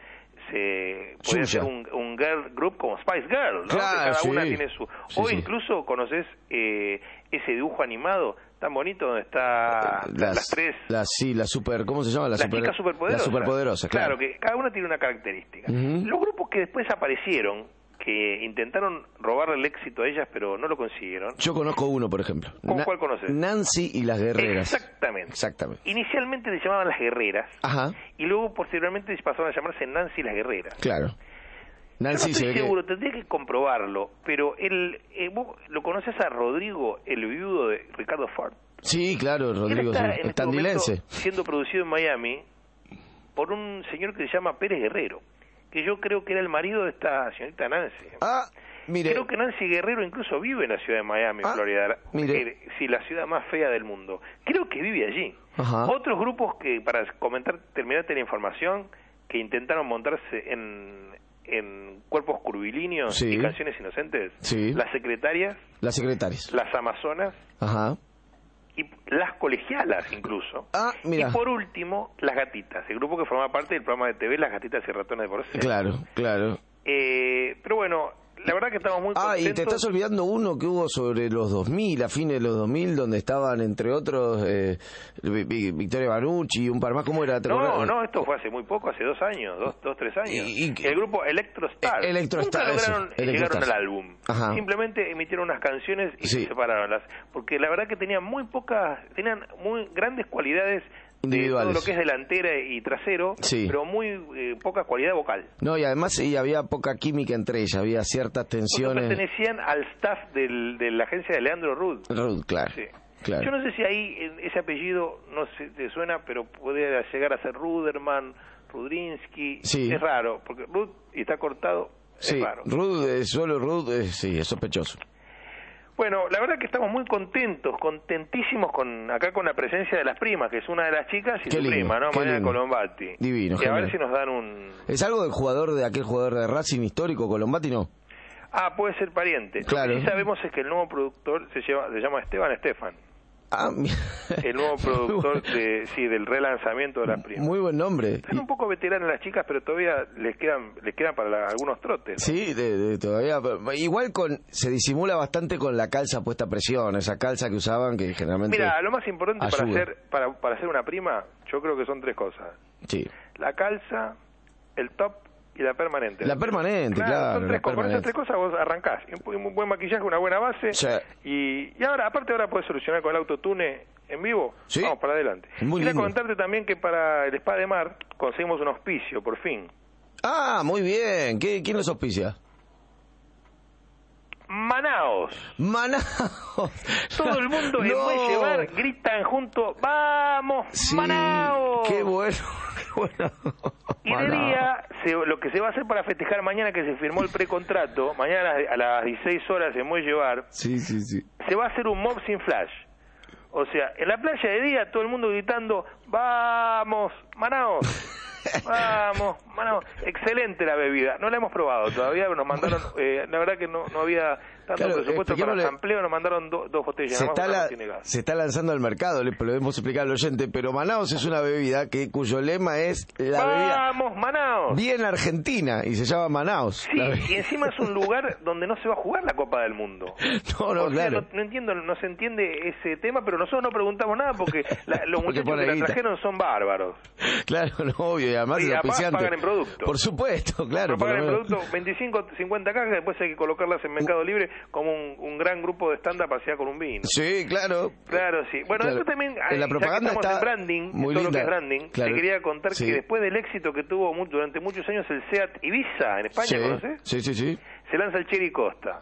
se puede Suya. ser un, un girl group como Spice Girl, ¿no? Claro, que cada sí. una tiene su... Sí, o sí. incluso conoces eh, ese dibujo animado tan bonito donde está Eh, las, las tres... Las, sí, la super... ¿Cómo se llama? La Las super, chicas superpoderosas. La superpoderosa, claro. que cada una tiene una característica. Ujú. Los grupos que después aparecieron, que intentaron robarle el éxito a ellas, pero no lo consiguieron. Yo conozco uno, por ejemplo. ¿Cómo- cuál conoces? Nancy y las guerreras. Exactamente. Exactamente. Inicialmente se llamaban Las Guerreras, Ajá, y luego posteriormente pasaron a llamarse Nancy y las Guerreras. claro. Nancy Yo no se estoy ve que... seguro, tendría que comprobarlo, pero el, eh, vos lo conoces a Rodrigo, el viudo de Ricardo Ford. Sí, claro, Rodrigo, Él está sí. en este Tandilense. momento siendo producido en Miami por un señor que se llama Pérez Guerrero, que yo creo que era el marido de esta señorita Nancy. Ah, mire. Creo que Nancy Guerrero incluso vive en la ciudad de Miami, Ah, Florida. mire. Eh, sí, la ciudad más fea del mundo. Creo que vive allí. Ajá. Otros grupos que, para comentar, terminarte la información, que intentaron montarse en, en cuerpos curvilíneos Sí. y canciones inocentes. Sí. Las secretarias, Las secretarias. las amazonas Ajá. y las colegialas incluso. Ah, mira. Y por último, las gatitas, el grupo que formaba parte del programa de T V Las Gatitas y Ratones de Porcel. Claro, claro. Eh, pero bueno, la verdad que estamos muy Ah, contentos. y te estás olvidando uno que hubo sobre los dos mil, a fines de los dos mil, donde estaban, entre otros, eh, Vi- Vi- Victoria Banucci y un par más. ¿Cómo era? ¿Te No, acordás? no, esto fue hace muy poco, hace dos años, dos, dos tres años. Y- y- el grupo Electrostar. Eh, Electrostar, Nunca eso, lograron Electrostar. llegaron al álbum. Ajá. Simplemente emitieron unas canciones y Sí. se separaron las, porque la verdad que tenían muy pocas, tenían muy grandes cualidades de todo Individuales. lo que es delantera y trasero, Sí. pero muy eh, poca cualidad vocal. No, y además y había poca química entre ellas, había ciertas Porque tensiones. pertenecían al staff del, de la agencia de Leandro Rudd. Ruth, claro. Sí. claro. Yo no sé si ahí eh, ese apellido no se te suena, pero puede llegar a ser Ruderman, Rudrinsky. Sí. Es raro, porque Rud y está cortado, Sí, es raro. Ruth, eh, solo Ruth, eh, sí, es sospechoso. Bueno, la verdad que estamos muy contentos, contentísimos con acá con la presencia de las primas, que es una de las chicas y Qué su lindo, prima, ¿no? qué Mariana lindo. Colombati. Divino, Y a ver genial. si nos dan un... ¿Es algo del jugador, de aquel jugador de Racing histórico, Colombati, no? Ah, puede ser pariente. Claro. Lo que sí sabemos es que el nuevo productor se, lleva, se llama Esteban Estefan. Ah, mi- El nuevo productor de, sí, del relanzamiento de las primas. Muy buen nombre. Están un poco veteranas las chicas, pero todavía les quedan les quedan para la- algunos trotes, ¿no? Sí, de, de- todavía. pero igual con se disimula bastante con la calza puesta a presión, esa calza que usaban que generalmente. Mira, lo más importante para ayuda. hacer para, para hacer una prima, yo creo que son tres cosas. Sí. La calza, el top y la permanente. La permanente, claro, Son la tres cosas. Con esas permanente. tres cosas vos arrancás. Un, un buen maquillaje, una buena base. Sí. Y, y ahora, aparte ahora puedes solucionar con el autotune en vivo. Sí. Vamos para adelante. Muy Quería lindo. comentarte también que para el Spa de Mar conseguimos un auspicio, por fin. Ah, muy bien. ¿Qué, ¿Quién los auspicia? Manaos. Manaos. Todo el mundo en No. Muelle Bar gritan junto, ¡vamos, Sí, Manaos! qué bueno, qué bueno. Y de Manaos. día, se- lo que se va a hacer para festejar mañana que se firmó el precontrato, mañana a las- a las dieciséis horas en Muelle Bar, Sí, sí, sí. se va a hacer un mob sin flash. O sea, en la playa de día todo el mundo gritando, ¡vamos, Manaos! Vamos, Manaos. Excelente la bebida. No la hemos probado todavía, pero nos mandaron, eh, la verdad que no, no había tanto Claro, presupuesto para expliquémosle- sampleo, nos mandaron do- dos botellas. Se nada más, está, una la- no tiene gas. se está lanzando al mercado, le podemos explicar al oyente, pero Manaos es una bebida que cuyo lema es la bebida ¡Vamos, Manaos! bien argentina y se llama Manaos. Sí, La bebida- y encima es un lugar donde no se va a jugar la Copa del Mundo. No, no, O sea, claro. no, no entiendo, no se entiende ese tema, pero nosotros no preguntamos nada porque la- los Porque muchachos pone que la guita. trajeron son bárbaros. Claro, no, obvio, y además Y el además auspiciante. pagan en producto. Por supuesto, claro. Pero por lo pagan en menos. producto veinticinco, cincuenta cajas, después hay que colocarlas en Mercado Libre como un, un gran grupo de stand-up hacia con un vino. Sí, claro. Claro, sí. Bueno, Claro. después también, En la ya que propaganda estamos está en branding, en muy todo lo que linda. es branding, Claro. te quería contar Sí. que después del éxito que tuvo mu- durante muchos años el SEAT Ibiza en España, Sí, ¿conoces? sí, sí, sí. Se lanza el Cherry Costa.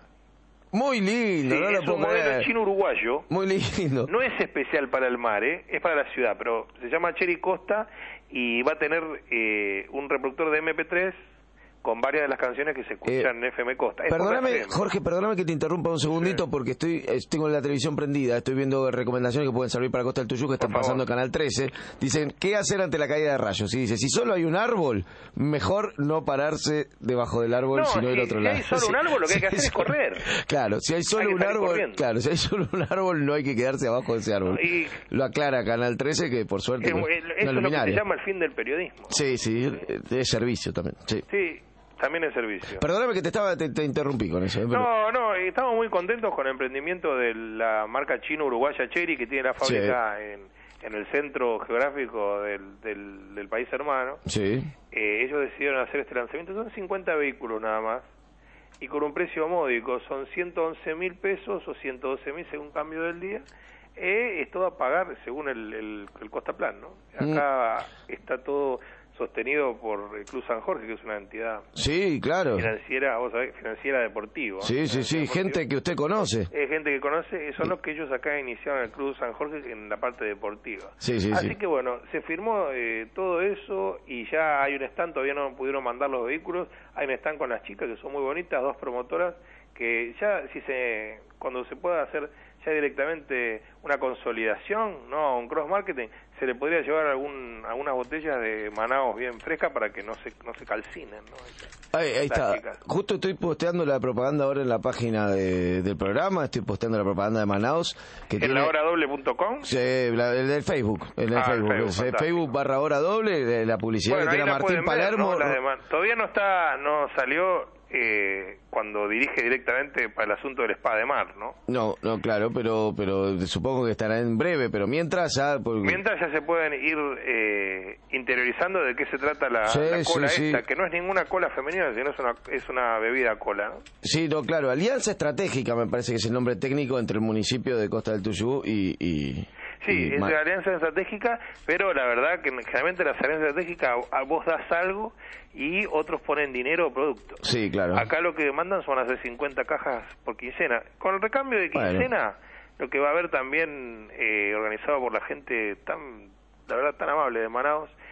Muy lindo, Sí, no lo es puedo un modelo creer. chino-uruguayo. Muy lindo. No es especial para el mar, ¿eh? Es para la ciudad, pero se llama Cherry Costa y va a tener eh, un reproductor de eme pe tres con varias de las canciones que se escuchan en F M Costa. Es Perdóname, Costa F M. Jorge, perdóname que te interrumpa un segundito porque estoy eh, tengo la televisión prendida, estoy viendo recomendaciones que pueden servir para Costa del Tuyú que están Por favor. pasando en Canal trece. Dicen, ¿qué hacer ante la caída de rayos? Y dice, si solo hay un árbol, mejor no pararse debajo del árbol, No, sino si- del otro si lado. hay solo un árbol, lo que hay que hacer es correr. Claro, si hay solo Hay que un salir árbol, corriendo. claro, si hay solo un árbol, no hay que quedarse abajo de ese árbol. Y- Lo aclara Canal trece, que por suerte Eh, no- eh, una Eso es lo que se luminaria. llama el fin del periodismo. Sí, sí, eh, de servicio también. Sí. Sí, también el servicio. Perdóname que te estaba te, te interrumpí con eso. eh, pero- No, no, y estamos muy contentos con el emprendimiento de la marca chino-uruguaya Cherry, que tiene la fábrica en, en el centro geográfico del, del, del país hermano. Sí. Eh, ellos decidieron hacer este lanzamiento. Son cincuenta vehículos nada más. Y con un precio módico. Son ciento once mil pesos o ciento doce mil según cambio del día. Eh, es todo a pagar según el, el, el Costaplan, ¿no? Acá está todo sostenido por el Club San Jorge, que es una entidad Sí, claro. financiera, vos sabés, financiera deportiva. Sí, sí, sí, gente que usted conoce. Es gente que conoce, son los que ellos acá iniciaron el Club San Jorge en la parte deportiva. Sí, sí, Así sí. que bueno, se firmó eh, todo eso y ya hay un stand, todavía no pudieron mandar los vehículos, hay un stand con las chicas que son muy bonitas, dos promotoras, que ya si se cuando se pueda hacer ya directamente una consolidación, no, un cross marketing, se le podría llevar algún algunas botellas de Manaos bien frescas para que no se no se calcinen, ¿no? Ahí, ahí está. Plásticas. Justo estoy posteando la propaganda ahora en la página de- del programa, estoy posteando la propaganda de Manaos. Que En tiene, la hora doble punto com. Sí, la- el del Facebook, en el Ah, el Facebook, Facebook, es, eh, fantástico. Facebook barra hora doble, de la publicidad Bueno, que ahí tiene la Martín pueden ver, Palermo. ¿no? La de Man- Todavía no está, no salió eh, cuando dirige directamente para el asunto del Spa de Mar, ¿no? No, no, claro, pero pero supongo que estará en breve, pero mientras ya... por- Mientras ya se pueden ir eh, interiorizando de qué se trata la, Sí, la cola sí, sí. esta, que no es ninguna cola femenina, sino es una, es una bebida cola, ¿no? Sí, no, claro, Alianza Estratégica me parece que es el nombre técnico entre el municipio de Costa del Tuyú y... y Sí, y es Ma- de alianza estratégica, pero la verdad que generalmente las alianzas estratégicas a- a vos das algo y otros ponen dinero o producto. Sí, claro. Acá lo que demandan son hacer cincuenta cajas por quincena. Con el recambio de Bueno. quincena, lo que va a haber también eh, organizado por la gente tan, la verdad, tan amable de Manaos,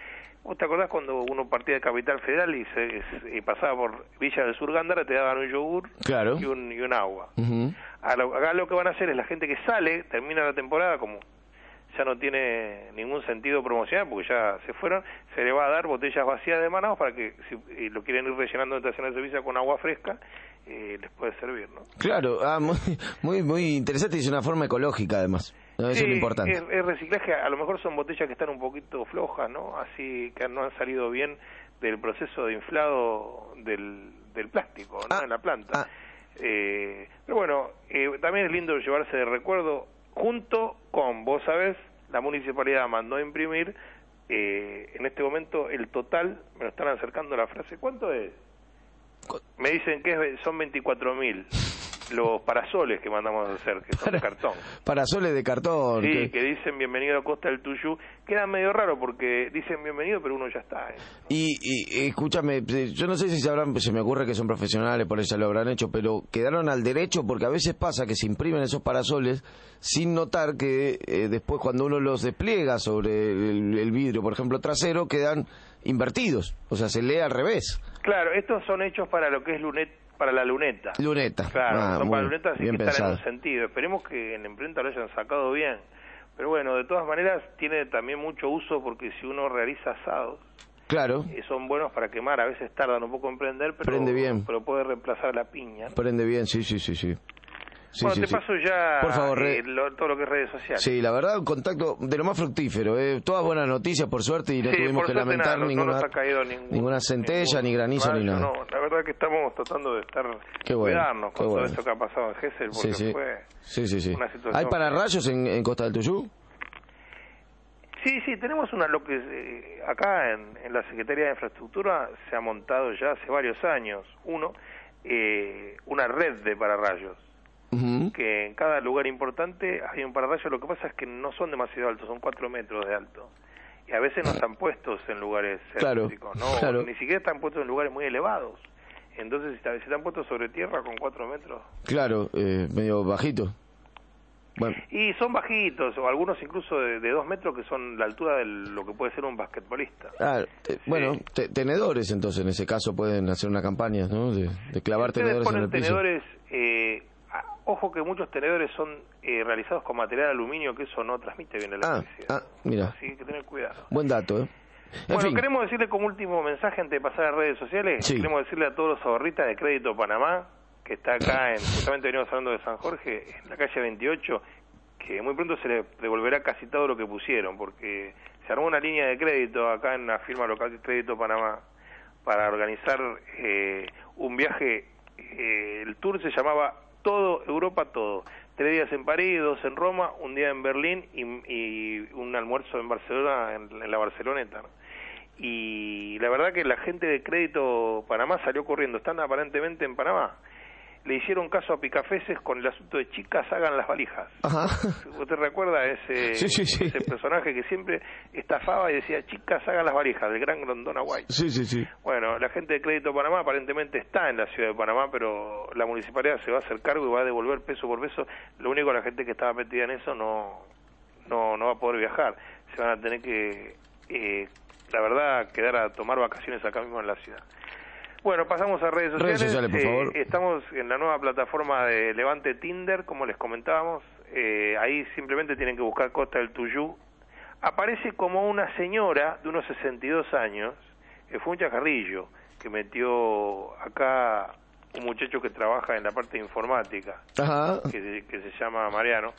¿Vos te acordás cuando uno partía de Capital Federal y, se, y pasaba por Villa del Sur Gándara, te daban un yogur claro. y, un, y un agua? Uh-huh. A lo, acá lo que van a hacer es la gente que sale, termina la temporada, como ya no tiene ningún sentido promocional porque ya se fueron, se le va a dar botellas vacías de Manaos para que si eh, lo quieren ir rellenando en estaciones de servicio con agua fresca, eh, les puede servir, ¿no? Claro, ah, muy, muy, muy interesante y es una forma ecológica además. No, eso sí, es lo importante. Es, es reciclaje, a lo mejor son botellas que están un poquito flojas, ¿no? Así que no han salido bien del proceso de inflado del, del plástico, ¿no? Ah, en la planta. ah. Eh, pero bueno, eh, también es lindo llevarse de recuerdo, junto con, vos sabés, la municipalidad mandó a imprimir, eh, en este momento el total, me lo están acercando la frase, ¿cuánto es? Me dicen que es, son veinticuatro mil. Los parasoles que mandamos a hacer, que son Para, de cartón. Parasoles de cartón. Sí, que... que dicen bienvenido a Costa del Tuyú. Queda medio raro porque dicen bienvenido, pero uno ya está. ¿eh? Y, y, y escúchame, yo no sé si se habrán, se me ocurre que son profesionales, por eso lo habrán hecho, pero quedaron al derecho porque a veces pasa que se imprimen esos parasoles sin notar que eh, después cuando uno los despliega sobre el, el vidrio, por ejemplo, trasero, quedan invertidos. O sea, se lee al revés. Claro, estos son hechos para lo que es lunet, para la luneta. Luneta. Claro, ah, son para la luneta, así que pensado. están en un sentido. Esperemos que en la imprenta lo hayan sacado bien. Pero bueno, de todas maneras tiene también mucho uso porque si uno realiza asados, claro, eh, son buenos para quemar. A veces tardan un poco en prender, pero, prende bien. pero puede reemplazar la piña, ¿no? Prende bien, sí, sí, sí, sí. Sí, bueno, sí, te sí. paso ya por favor, eh, re... lo, todo lo que es redes sociales. Sí, la verdad, un contacto de lo más fructífero. Eh. Todas buenas noticias, por suerte, y no sí, tuvimos que suerte lamentar nada, ninguna, no nos ha caído ningún, ninguna centella, ningún ni granizo, rayo, ni nada. No, la verdad que estamos tratando de estar qué bueno, cuidarnos con qué bueno. todo esto que ha pasado en Gesell, porque sí, sí. fue sí, sí, sí. una situación... ¿Hay pararrayos en, en Costa del Tuyú? Sí, sí, tenemos una, lo que eh, acá en, en la Secretaría de Infraestructura se ha montado ya hace varios años, uno, eh, una red de pararrayos. Uh-huh. Que en cada lugar importante hay un pararrayo. Lo que pasa es que no son demasiado altos, son cuatro metros de alto. Y a veces no están puestos en lugares céntricos, claro, ¿no? Claro. Ni siquiera están puestos en lugares muy elevados. Entonces, si están, si están puestos sobre tierra con cuatro metros... Claro, eh, medio bajito. Bueno. Y son bajitos, o algunos incluso de, de dos metros, que son la altura de lo que puede ser un basquetbolista. Ah, te, sí. Bueno, te, tenedores entonces, en ese caso pueden hacer una campaña, ¿no? De, de clavar Ustedes tenedores en el piso. tenedores... Eh, Ojo que muchos tenedores son eh, realizados con material aluminio, que eso no transmite bien la electricidad. Ah, ah, mira. Así que hay que tener cuidado. Buen dato, ¿eh? En bueno, fin. queremos decirle como último mensaje antes de pasar a redes sociales, sí. queremos decirle a todos los ahorristas de Crédito Panamá, que está acá, en, justamente venimos hablando de San Jorge, en la calle veintiocho, que muy pronto se les devolverá casi todo lo que pusieron, porque se armó una línea de crédito acá en la firma local de Crédito Panamá para organizar eh, un viaje, eh, el tour se llamaba Todo, Europa Todo. Tres días en París, dos en Roma, un día en Berlín y, y un almuerzo en Barcelona, en, en la Barceloneta, ¿no? Y la verdad que la gente de Crédito Panamá salió corriendo. Están aparentemente en Panamá. Le hicieron caso a Picafeses con el asunto de chicas hagan las valijas. Ajá. ¿Usted recuerda ese, sí, sí, sí. ese personaje que siempre estafaba y decía chicas hagan las valijas, del gran Grondona White? Sí, sí, sí. Bueno, la gente de Crédito Panamá aparentemente está en la ciudad de Panamá, pero la municipalidad se va a hacer cargo y va a devolver peso por peso. Lo único, la gente que estaba metida en eso no no no va a poder viajar. Se van a tener que, eh, la verdad, quedar a tomar vacaciones acá mismo en la ciudad. Bueno, pasamos a redes sociales. Redes sociales, por favor. Eh, estamos en la nueva plataforma de Levante Tinder, como les comentábamos. Eh, ahí simplemente tienen que buscar Costa del Tuyú. Aparece como una señora de unos sesenta y dos años, que fue un chacarrillo, que metió acá un muchacho que trabaja en la parte de informática, Ajá. Que, que se llama Mariano,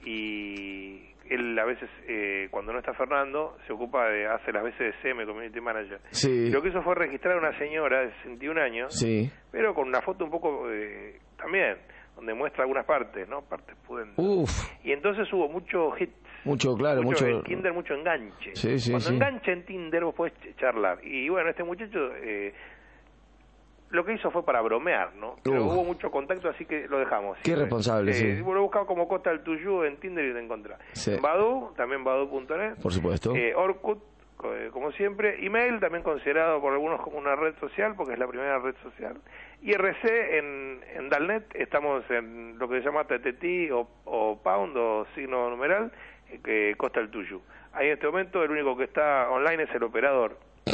y él a veces, eh, cuando no está Fernando, se ocupa de, hace las veces de C M, Community Manager. Sí. Y lo que hizo fue registrar a una señora de sesenta y un años, sí. pero con una foto un poco, eh, también, donde muestra algunas partes, ¿no? Partes pudentas. Uf. Y entonces hubo mucho hit. Mucho, claro, mucho. mucho... En Tinder, mucho enganche. Sí, sí, Cuando sí. engancha en Tinder, vos podés charlar. Y bueno, este muchacho... Eh, lo que hizo fue para bromear, ¿no? Pero Uf. hubo mucho contacto, así que lo dejamos. Qué responsable, eh, sí. Vos lo buscabas como Costa del Tuyú en Tinder y te encontrás. Sí. Badoo, también badoo punto net. Por supuesto. Eh, Orkut, co- eh, como siempre. Email, también considerado por algunos como una red social, porque es la primera red social. Y R C en, en Dalnet, estamos en lo que se llama T T T o, o Pound o signo numeral, eh, que Costa del Tuyú. Ahí en este momento el único que está online es el operador.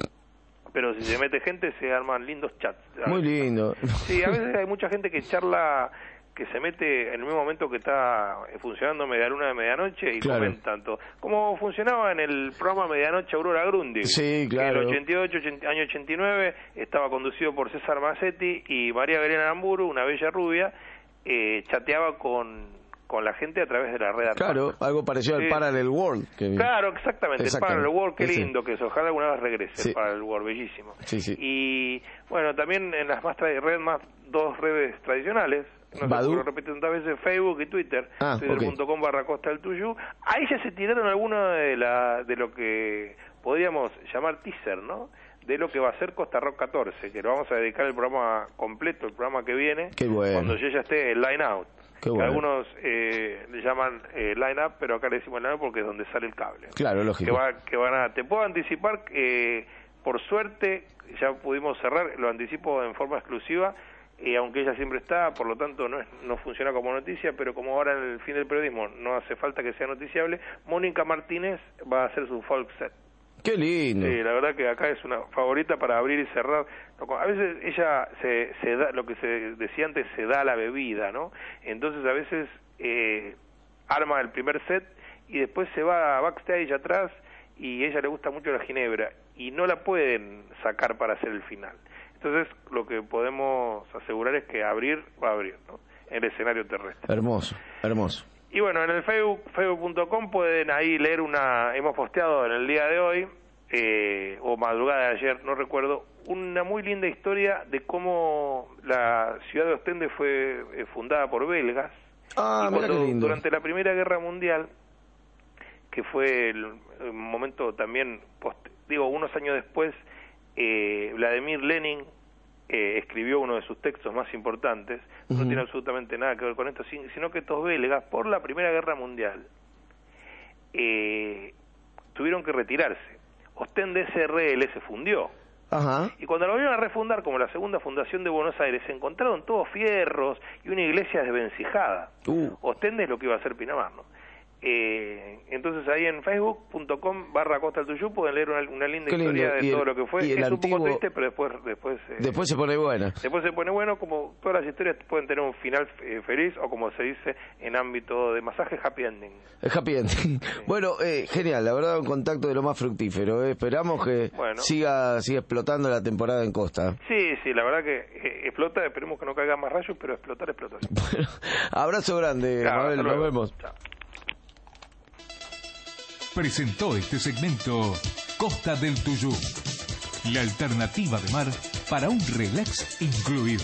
pero si se mete gente se arman lindos chats. Muy lindo. Sí, a veces hay mucha gente que charla, que se mete en el mismo momento que está funcionando Medialuna de Medianoche y claro. comentan todo. Como funcionaba en el programa Medianoche Aurora Grundy. Sí, claro. Que en el ochenta y ocho, ochenta, año ochenta y nueve, estaba conducido por César Massetti y María Belén Aramburu, una bella rubia, eh, chateaba con... con la gente a través de la red. Claro, Armada. algo parecido sí. al Parallel World. Que... Claro, exactamente, exactamente, el Parallel World, qué sí. lindo que es, ojalá alguna vez regrese sí. el Parallel World, bellísimo. Sí, sí. Y bueno, también en las más tra- redes más dos redes tradicionales, no sé si lo repito tantas veces, Facebook y Twitter, ah, twitter punto com okay. barra Costa del Tuyú, ahí ya se tiraron algunos de la de lo que podríamos llamar teaser, ¿no? De lo que va a ser Costa Rock catorce, que lo vamos a dedicar el programa completo, el programa que viene, qué bueno. cuando yo ya esté el line out. Qué que bueno. algunos eh, le llaman eh, line up, pero acá le decimos line up porque es donde sale el cable. Claro, lógico. Que, va, que van a, te puedo anticipar que eh, por suerte ya pudimos cerrar, lo anticipo en forma exclusiva, eh, aunque ella siempre está, por lo tanto no es, no funciona como noticia, pero como ahora en el fin del periodismo no hace falta que sea noticiable, Mónica Martínez va a hacer su folk set. Qué lindo. Sí, la verdad que acá es una favorita para abrir y cerrar. A veces ella se, se da, lo que se decía antes, se da la bebida, ¿no? Entonces a veces eh, arma el primer set y después se va a backstage atrás y a ella le gusta mucho la ginebra y no la pueden sacar para hacer el final. Entonces lo que podemos asegurar es que abrir va a abrir, ¿no? En el escenario terrestre. Hermoso, hermoso. Y bueno, en el Facebook, facebook punto com pueden ahí leer una, hemos posteado en el día de hoy, eh, o madrugada de ayer, no recuerdo, una muy linda historia de cómo la ciudad de Ostende fue eh, fundada por belgas. Ah, y mira cuando, qué lindo. durante la Primera Guerra Mundial, que fue el, el momento también, post, digo, unos años después, eh, Vladimir Lenin Eh, escribió uno de sus textos más importantes, uh-huh. no tiene absolutamente nada que ver con esto, sino que estos belgas, por la Primera Guerra Mundial, eh, tuvieron que retirarse. Ostende S R L se fundió. Ajá. Y cuando lo volvieron a refundar, como la segunda fundación de Buenos Aires, se encontraron todos fierros y una iglesia desvencijada. Uh. Ostende es lo que iba a ser Pinamar, ¿no? Eh, entonces ahí en facebook punto com barra Costa del Tuyú pueden leer una, una linda Qué historia lindo. de Y todo el, lo que fue. y el es antiguo... un poco triste, pero después después, eh, después se pone buena. Después se pone bueno, como todas las historias pueden tener un final eh, feliz o como se dice en ámbito de masaje, happy ending. Es happy ending. Sí. Bueno, eh, genial, la verdad un contacto de lo más fructífero. Eh. Esperamos que bueno. siga siga explotando la temporada en Costa. Sí, sí, la verdad que eh, explota, esperemos que no caigan más rayos, pero explotar, explota. Bueno, abrazo grande, Chao, Mabel, nos vemos. Chao. Presentó este segmento Costa del Tuyú, la alternativa de mar para un relax incluido.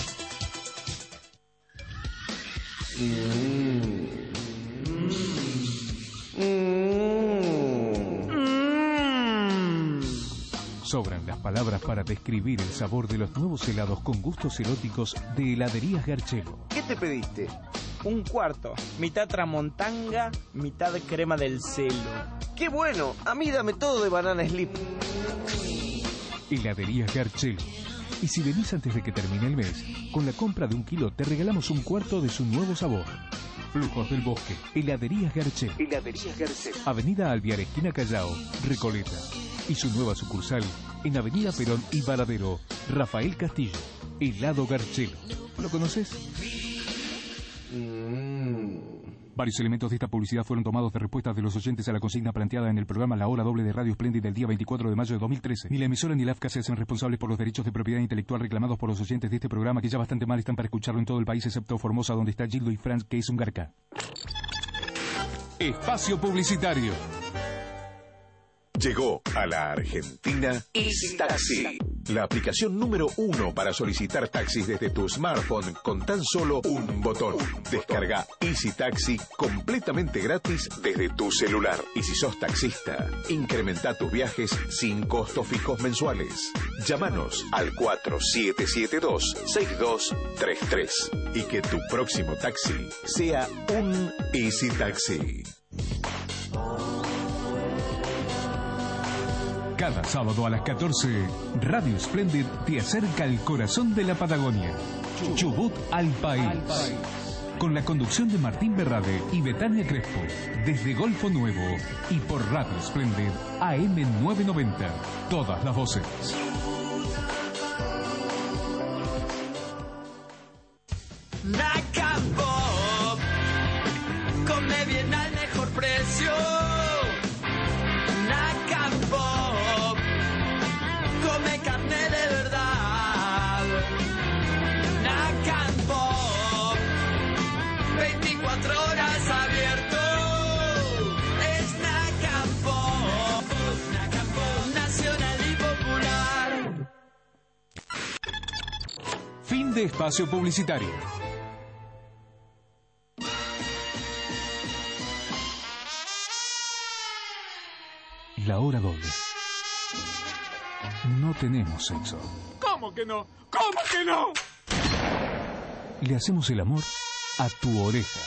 Mm. Mm. Sobran las palabras para describir el sabor de los nuevos helados con gustos eróticos de Heladerías Garchelo. ¿Qué te pediste? Un cuarto, mitad tramontanga, mitad crema del celo. ¡Qué bueno! A mí dame todo de banana slip. Heladerías Garchelo. Y si venís antes de que termine el mes, con la compra de un kilo te regalamos un cuarto de su nuevo sabor. Flujos del Bosque, Heladerías Garchelo. Heladerías Garchelo. Avenida Alvear, esquina Callao, Recoleta. Y su nueva sucursal en Avenida Perón y Varadero, Rafael Castillo. Helado Garchelo. ¿Lo conoces? Mm. Varios elementos de esta publicidad fueron tomados de respuestas de los oyentes a la consigna planteada en el programa La Hora Doble de Radio Splendid del día veinticuatro de mayo de dos mil trece. Ni la emisora ni la A F C A se hacen responsables por los derechos de propiedad intelectual reclamados por los oyentes de este programa, que ya bastante mal están para escucharlo en todo el país, excepto Formosa, donde está Gildo y Franz, que es un garca. Espacio publicitario. Llegó a la Argentina Easy Taxi, la aplicación número uno para solicitar taxis desde tu smartphone con tan solo un botón. Descarga Easy Taxi completamente gratis desde tu celular. Y si sos taxista, incrementa tus viajes sin costos fijos mensuales. Llámanos al cuatro siete siete dos, seis dos tres tres y que tu próximo taxi sea un Easy Taxi. Cada sábado a las catorce, Radio Splendid te acerca al corazón de la Patagonia, Chubut al país. con la conducción de Martín Berrade y Betania Crespo, desde Golfo Nuevo y por Radio Splendid A M novecientos noventa. Todas las voces. Naca Pop, come bien al mejor precio. Naca Pop, come carne de verdad. Naca Pop, veinticuatro horas abierto. Es Naca Pop, Naca Pop, nacional y popular. Fin de espacio publicitario. La hora doble. No tenemos sexo. ¿Cómo que no? ¿Cómo que no? Le hacemos el amor a tu oreja.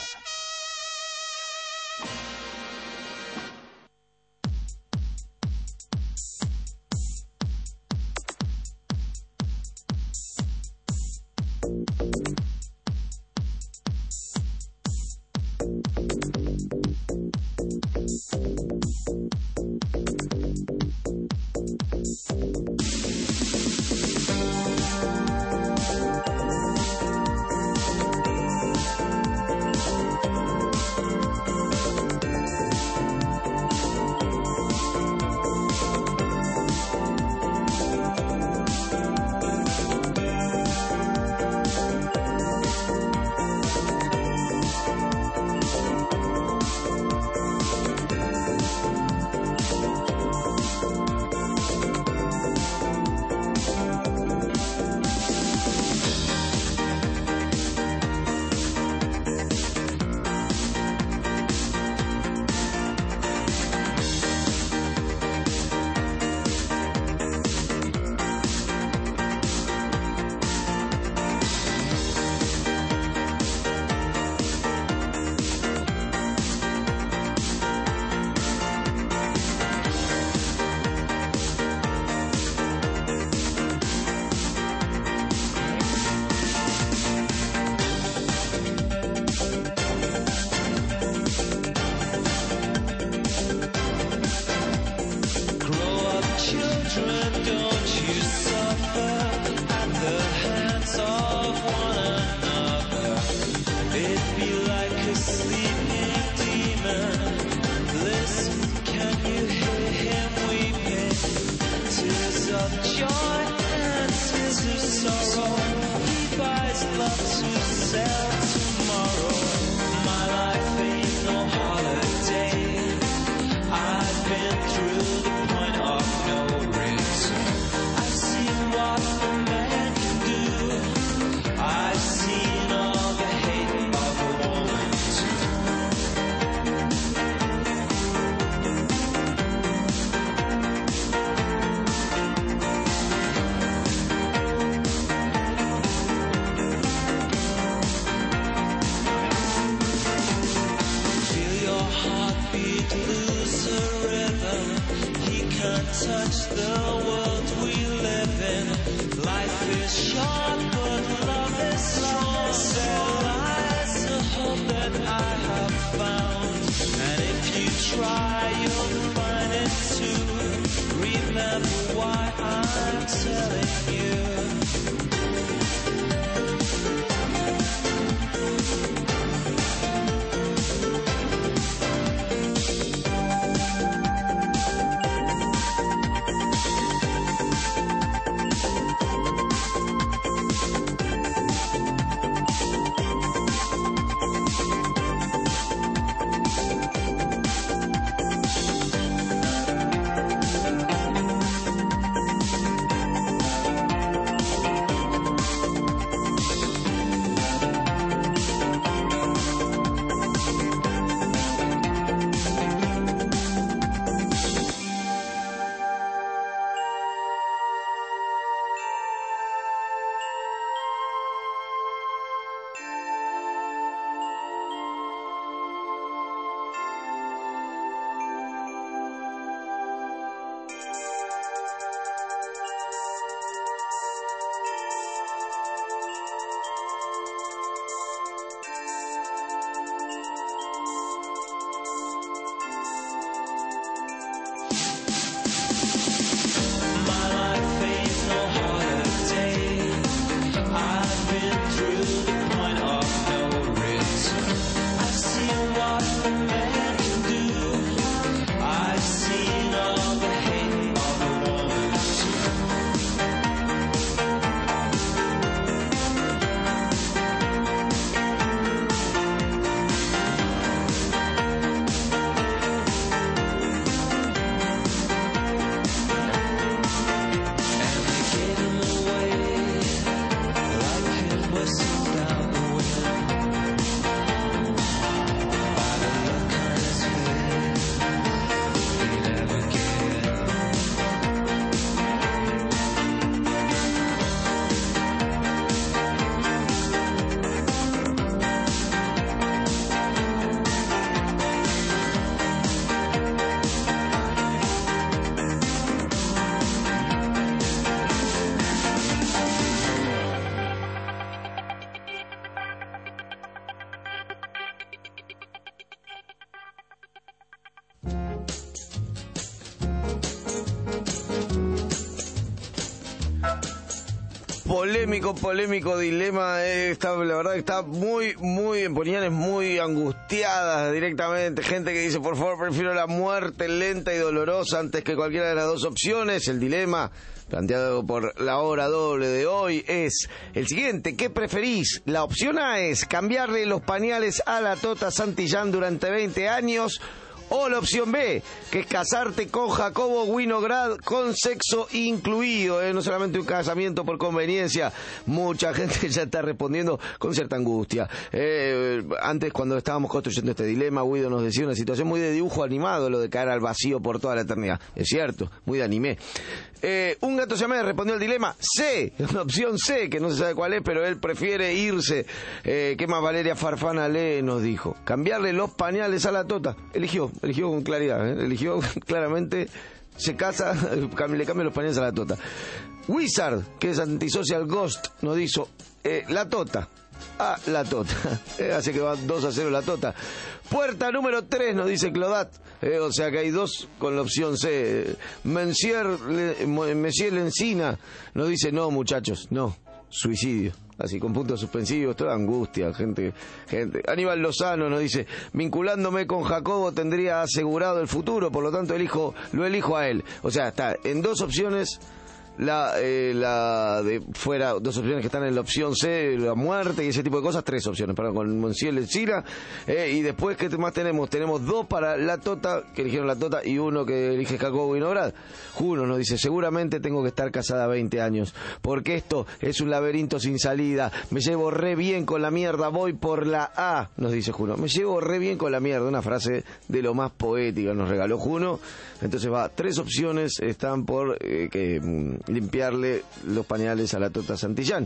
polémico, polémico dilema. Eh, está, la verdad que está muy, muy, en opiniones muy angustiadas directamente. Gente que dice, por favor, prefiero la muerte lenta y dolorosa antes que cualquiera de las dos opciones. El dilema planteado por la hora doble de hoy es el siguiente: ¿qué preferís? La opción A es cambiarle los pañales a la Tota Santillán durante veinte años. O la opción B, que es casarte con Jacobo Winograd con sexo incluido, ¿eh? No solamente un casamiento por conveniencia. Mucha gente ya está respondiendo con cierta angustia. Eh, antes, cuando estábamos construyendo este dilema, Guido nos decía una situación muy de dibujo animado, lo de caer al vacío por toda la eternidad. Es cierto, muy de anime. Eh, un gato llamé respondió el dilema C, la opción C, que no se sabe cuál es, pero él prefiere irse. Eh, ¿Qué más Valeria Farfana lee? Nos dijo, cambiarle los pañales a la Tota. Eligió, eligió con claridad, ¿eh? eligió claramente, se casa, le cambia los pañales a la Tota. Wizard, que es Antisocial Ghost, nos dijo, eh, la Tota. A la Tota. Eh, así que va dos a cero la Tota. Puerta número tres, nos dice Clodat. Eh, o sea que hay dos con la opción C. Monsieur, Le, Monsieur Lencina nos dice, no muchachos, no, suicidio. Así con puntos suspensivos, toda angustia, gente, gente. Aníbal Lozano nos dice, vinculándome con Jacobo tendría asegurado el futuro, por lo tanto elijo, lo elijo a él. O sea, está en dos opciones. La, eh, la de fuera, dos opciones que están en la opción C, la muerte y ese tipo de cosas, tres opciones, perdón, con Monsieur Lencina, eh, y después, ¿qué más tenemos? Tenemos dos para la Tota, que eligieron la Tota, y uno que elige Jacobo Winograd. Juno nos dice, seguramente tengo que estar casada veinte años, porque esto es un laberinto sin salida, me llevo re bien con la mierda, voy por la A, nos dice Juno, me llevo re bien con la mierda, una frase de lo más poética nos regaló Juno. Entonces va, tres opciones están por eh, que limpiarle los pañales a la Tota Santillán.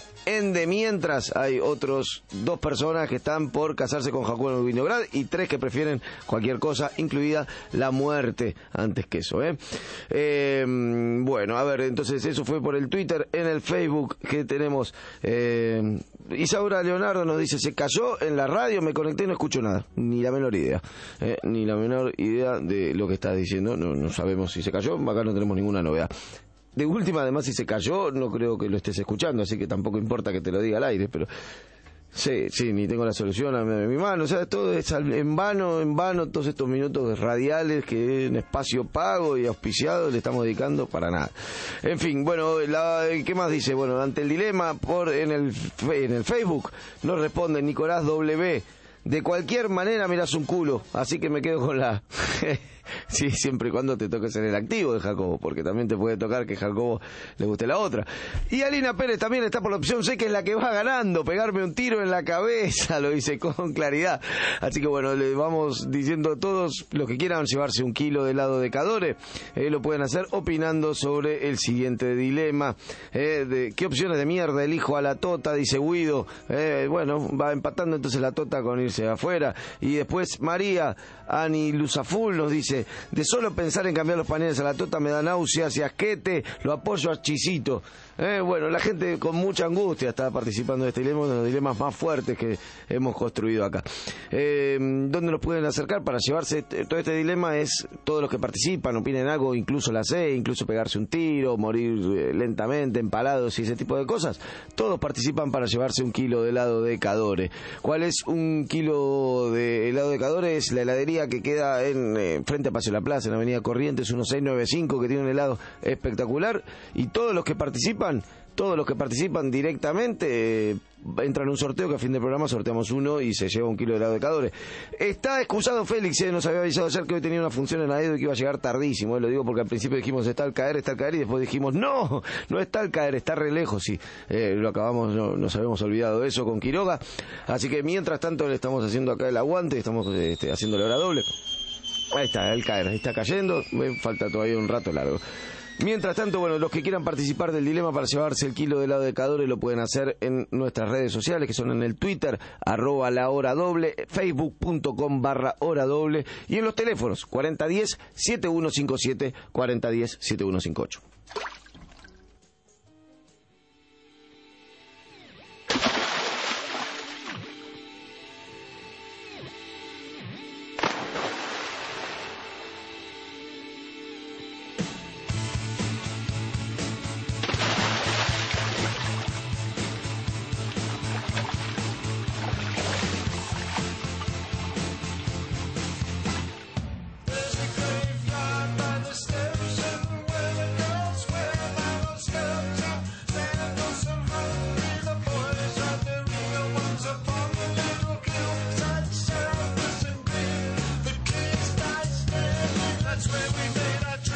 En de mientras hay otros dos personas que están por casarse con Jacobo Winograd y tres que prefieren cualquier cosa, incluida la muerte, antes que eso, ¿eh? Eh, bueno, a ver, entonces eso fue por el Twitter. En el Facebook, que tenemos? Eh, Isaura Leonardo nos dice, se cayó en la radio, me conecté y no escucho nada. Ni la menor idea. Eh, ni la menor idea de lo que está diciendo. No, no sabemos si se cayó, acá no tenemos ninguna novedad. De última, además, si se cayó, no creo que lo estés escuchando, así que tampoco importa que te lo diga al aire, pero sí, sí, ni tengo la solución a mi mano. O sea, todo es en vano, en vano, todos estos minutos radiales que en espacio pago y auspiciado le estamos dedicando para nada. En fin, bueno, la, ¿qué más dice? Bueno, ante el dilema, por en el, en el Facebook nos responde Nicolás W. De cualquier manera miras un culo, así que me quedo con la... Sí, siempre y cuando te toque ser el activo de Jacobo, porque también te puede tocar que Jacobo le guste la otra. Y Alina Pérez también está por la opción C, que es la que va ganando, pegarme un tiro en la cabeza, lo dice con claridad. Así que bueno, le vamos diciendo a todos los que quieran llevarse un kilo de helado de Cadore, eh, lo pueden hacer opinando sobre el siguiente dilema. Eh, de, ¿Qué opciones de mierda elijo a la Tota? Dice Guido. Eh, bueno, va empatando entonces la Tota con irse afuera. Y después María Ani Luzaful nos dice, de solo pensar en cambiar los pañales a la Tota me da náuseas y asquete, lo apoyo a Chisito. Eh, bueno, la gente con mucha angustia está participando de este dilema, uno de los dilemas más fuertes que hemos construido acá. Eh, ¿Dónde nos pueden acercar para llevarse todo este dilema? Es todos los que participan, opinen algo, incluso la C, incluso pegarse un tiro, morir eh, lentamente, empalados y ese tipo de cosas. Todos participan para llevarse un kilo de helado de Cadore. ¿Cuál es un kilo de helado de Cadore? Es la heladería que queda en eh, frente a Paseo La Plaza, en Avenida Corrientes, uno seis nueve cinco, que tiene un helado espectacular. Y todos los que participan Todos los que participan directamente eh, entran en un sorteo que a fin de programa sorteamos uno y se lleva un kilo de helado de Cadore. Está excusado Félix, eh, nos había avisado ayer que hoy tenía una función en Aedo y que iba a llegar tardísimo. Eh, lo digo porque al principio dijimos está al caer, está al caer y después dijimos no, no está al caer, está re lejos. Sí, eh, lo acabamos, no, nos habíamos olvidado de eso con Quiroga. Así que mientras tanto le estamos haciendo acá el aguante, estamos este, haciendo la hora doble. Ahí está, el caer, ahí está cayendo, me falta todavía un rato largo. Mientras tanto, bueno, los que quieran participar del dilema para llevarse el kilo de helado de Cadore lo pueden hacer en nuestras redes sociales, que son en el Twitter, arroba la hora doble, facebook.com barra hora doble, y en los teléfonos, cuarenta diez, setenta y uno cincuenta y siete, cuarenta diez, setenta y uno cincuenta y ocho.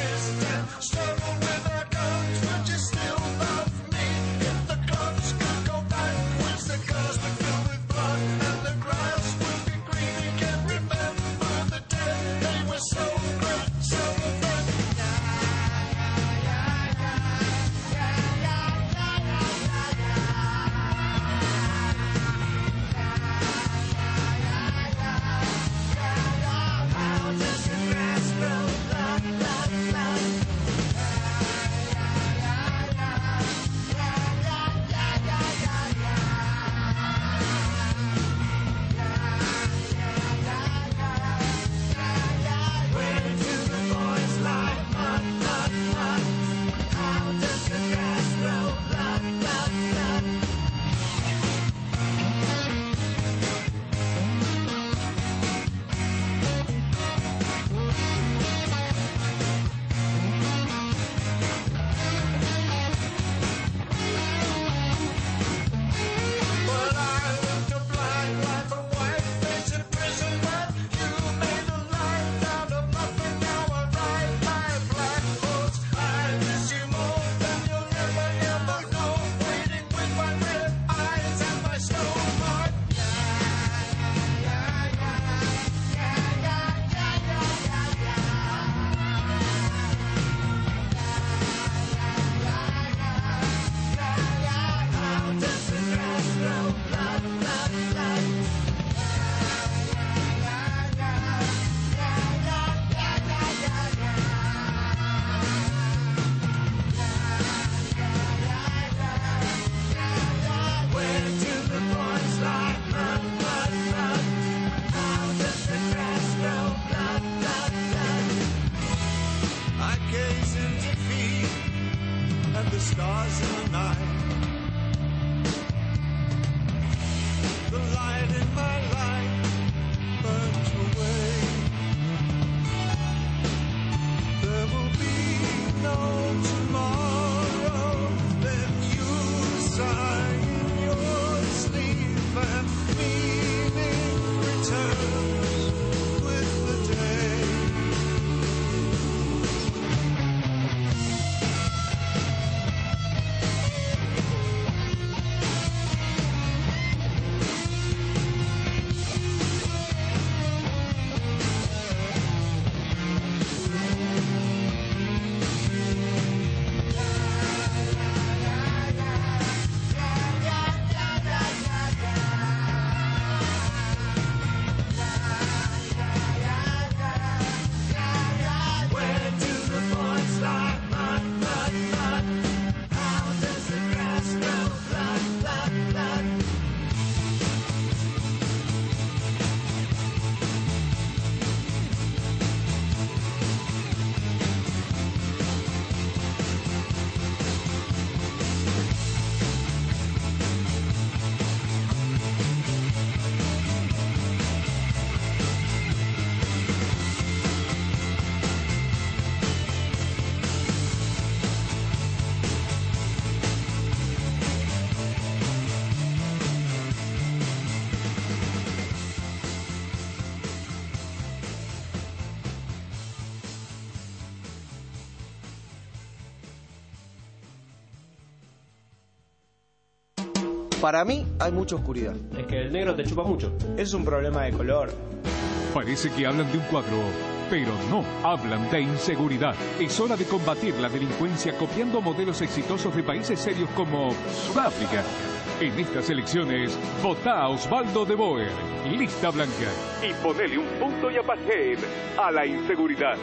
Para mí hay mucha oscuridad. Es que el negro te chupa mucho. Es un problema de color. Parece que hablan de un cuadro, pero no, hablan de inseguridad. Es hora de combatir la delincuencia copiando modelos exitosos de países serios como Sudáfrica. En estas elecciones, votá a Osvaldo de Boer, lista blanca, y ponele un punto y apartheid a la inseguridad.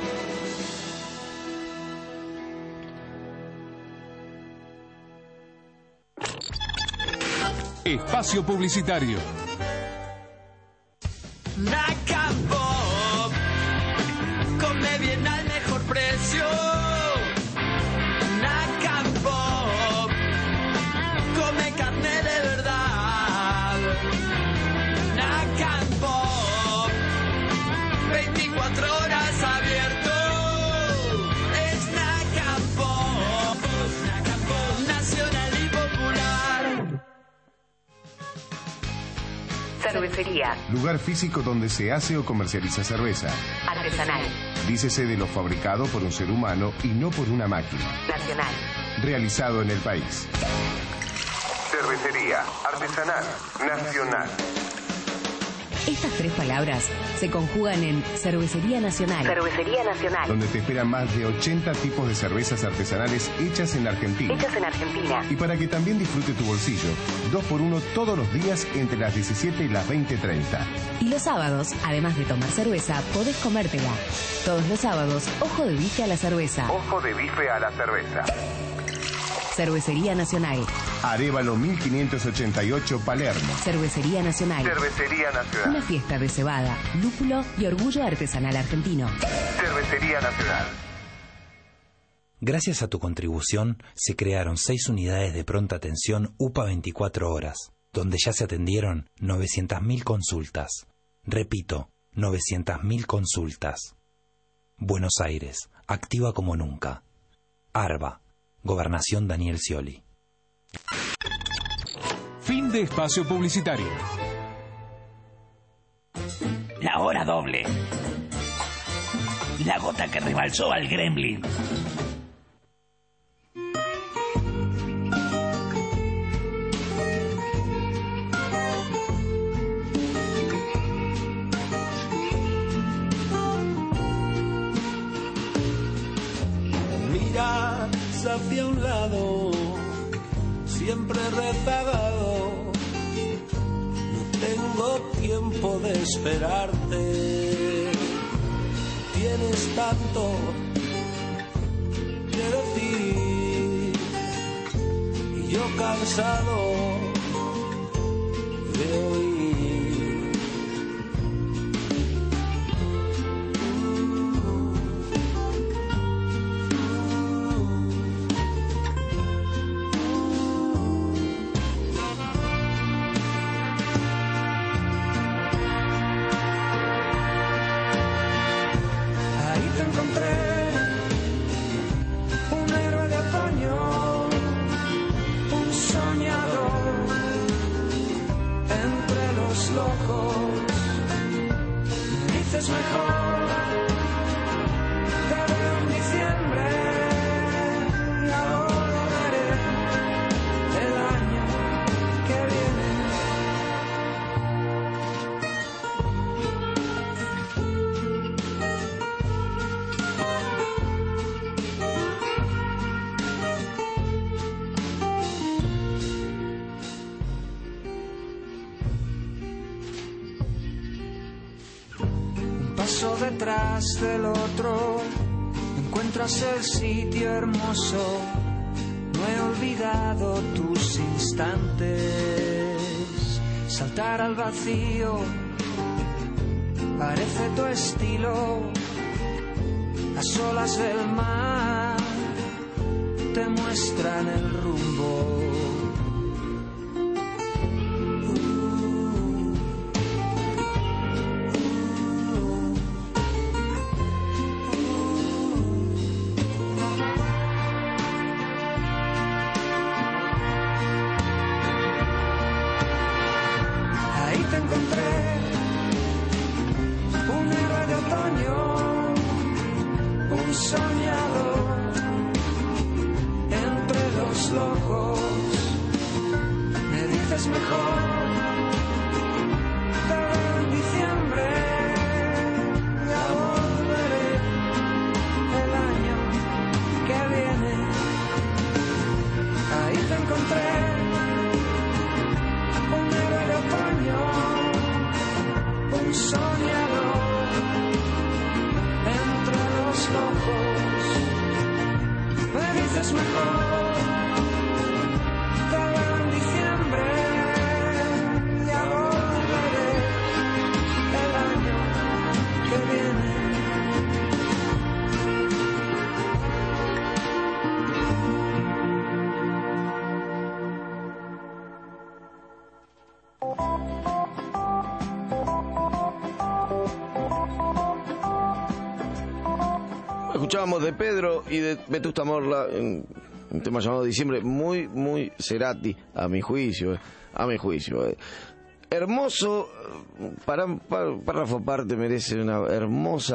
Espacio publicitario. Nacampo, come bien al mejor precio. Nacampo, come carne de verdad. Nacampo, veinticuatro horas abierto. Es Nacampo, Nacampo, nacional y popular. Cervecería. Lugar físico donde se hace o comercializa cerveza. Artesanal. Dícese de lo fabricado por un ser humano y no por una máquina. Nacional. Realizado en el país. Cervecería artesanal nacional. Estas tres palabras se conjugan en Cervecería Nacional. Cervecería Nacional. Donde te esperan más de ochenta tipos de cervezas artesanales hechas en Argentina. Hechas en Argentina. Y para que también disfrute tu bolsillo, dos por uno todos los días entre las diecisiete y las veinte treinta. Y los sábados, además de tomar cerveza, podés comértela. Todos los sábados, ojo de bife a la cerveza. Ojo de bife a la cerveza. Cervecería Nacional. Arévalo mil quinientos ochenta y ocho, Palermo. Cervecería Nacional. Cervecería Nacional. Una fiesta de cebada, lúpulo y orgullo artesanal argentino. Cervecería Nacional. Gracias a tu contribución, se crearon seis unidades de pronta atención U P A veinticuatro horas, donde ya se atendieron novecientas mil consultas. Repito, novecientas mil consultas. Buenos Aires, activa como nunca. ARBA, Gobernación Daniel Scioli. Fin de espacio publicitario. La hora doble. La gota que rebalsó al gremlin. Mira hacia un lado, siempre rezagado. No tengo tiempo de esperarte. Tienes tanto que decir y yo cansado de oír. Es mejor, te veo en diciembre, ya volveré el año que viene. Paso detrás del otro, encuentras el sitio hermoso. No he olvidado tus instantes. Saltar al vacío parece tu estilo. Las olas del mar te muestran el rumbo. Escuchábamos de Pedro y de Vetusta Morla en un tema llamado Diciembre, muy, muy Cerati, a mi juicio, eh, a mi juicio. Eh. Hermoso, para, para, párrafo aparte, merece una hermosa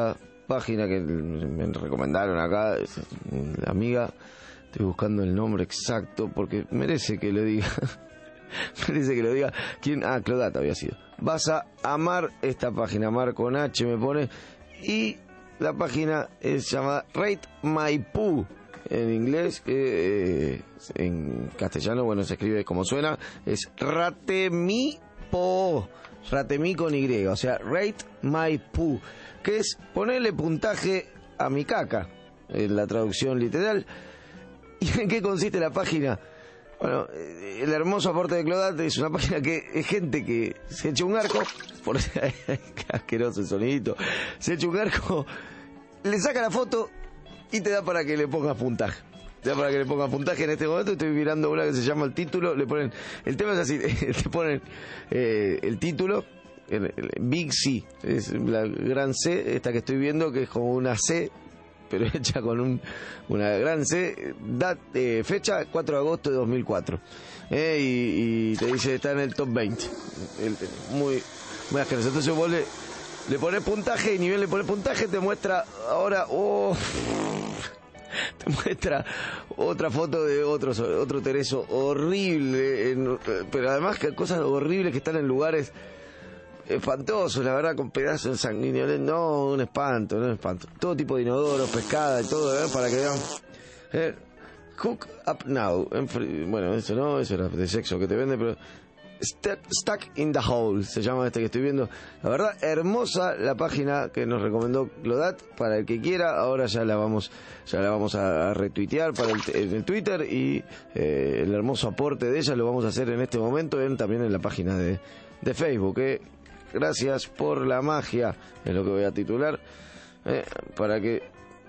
página que me recomendaron acá, la amiga, estoy buscando el nombre exacto porque merece que lo diga. Merece que lo diga. ¿Quién? Ah, Clodat había sido. Vas a amar esta página, amar con H me pone, y la página es llamada Rate My Poo en inglés, que eh, en castellano, bueno, se escribe como suena, es Ratemi Po, Ratemi con Y, o sea, Rate My Poo, que es ponerle puntaje a mi caca, en la traducción literal. ¿Y en qué consiste la página? Bueno, el hermoso aporte de Clodat es una página que es gente que se echa un arco, por qué asqueroso el sonidito, se echa un arco, le saca la foto y te da para que le pongas puntaje. Te da para que le pongas puntaje. En este momento estoy mirando una que se llama el título, le ponen, el tema es así, te ponen eh, el título, el, el Big C, es la gran C, esta que estoy viendo, que es como una C, pero hecha con un, una gran C, dat, eh, fecha cuatro de agosto de dos mil cuatro, eh, y, y te dice está en el top veinte, el, muy, muy asqueroso. Entonces vos le, le pones puntaje, y nivel le pones puntaje, te muestra ahora, oh, te muestra otra foto de otro, otro Tereso horrible, en, pero además que cosas horribles que están en lugares espantoso, la verdad, con pedazos sanguíneos. No, un espanto, no un espanto. Todo tipo de inodoros, pescada y todo, ¿eh? Para que vean. Eh, Hook Up Now. Bueno, eso no, eso era de sexo que te vende, pero Stuck, Stuck in the Hole se llama este que estoy viendo. La verdad, hermosa la página que nos recomendó Clodat. Para el que quiera, ahora ya la vamos, ya la vamos a retuitear para el, en el Twitter, y eh, el hermoso aporte de ella lo vamos a hacer en este momento en, también en la página de, de Facebook, eh. Gracias por la magia, es lo que voy a titular, eh, para que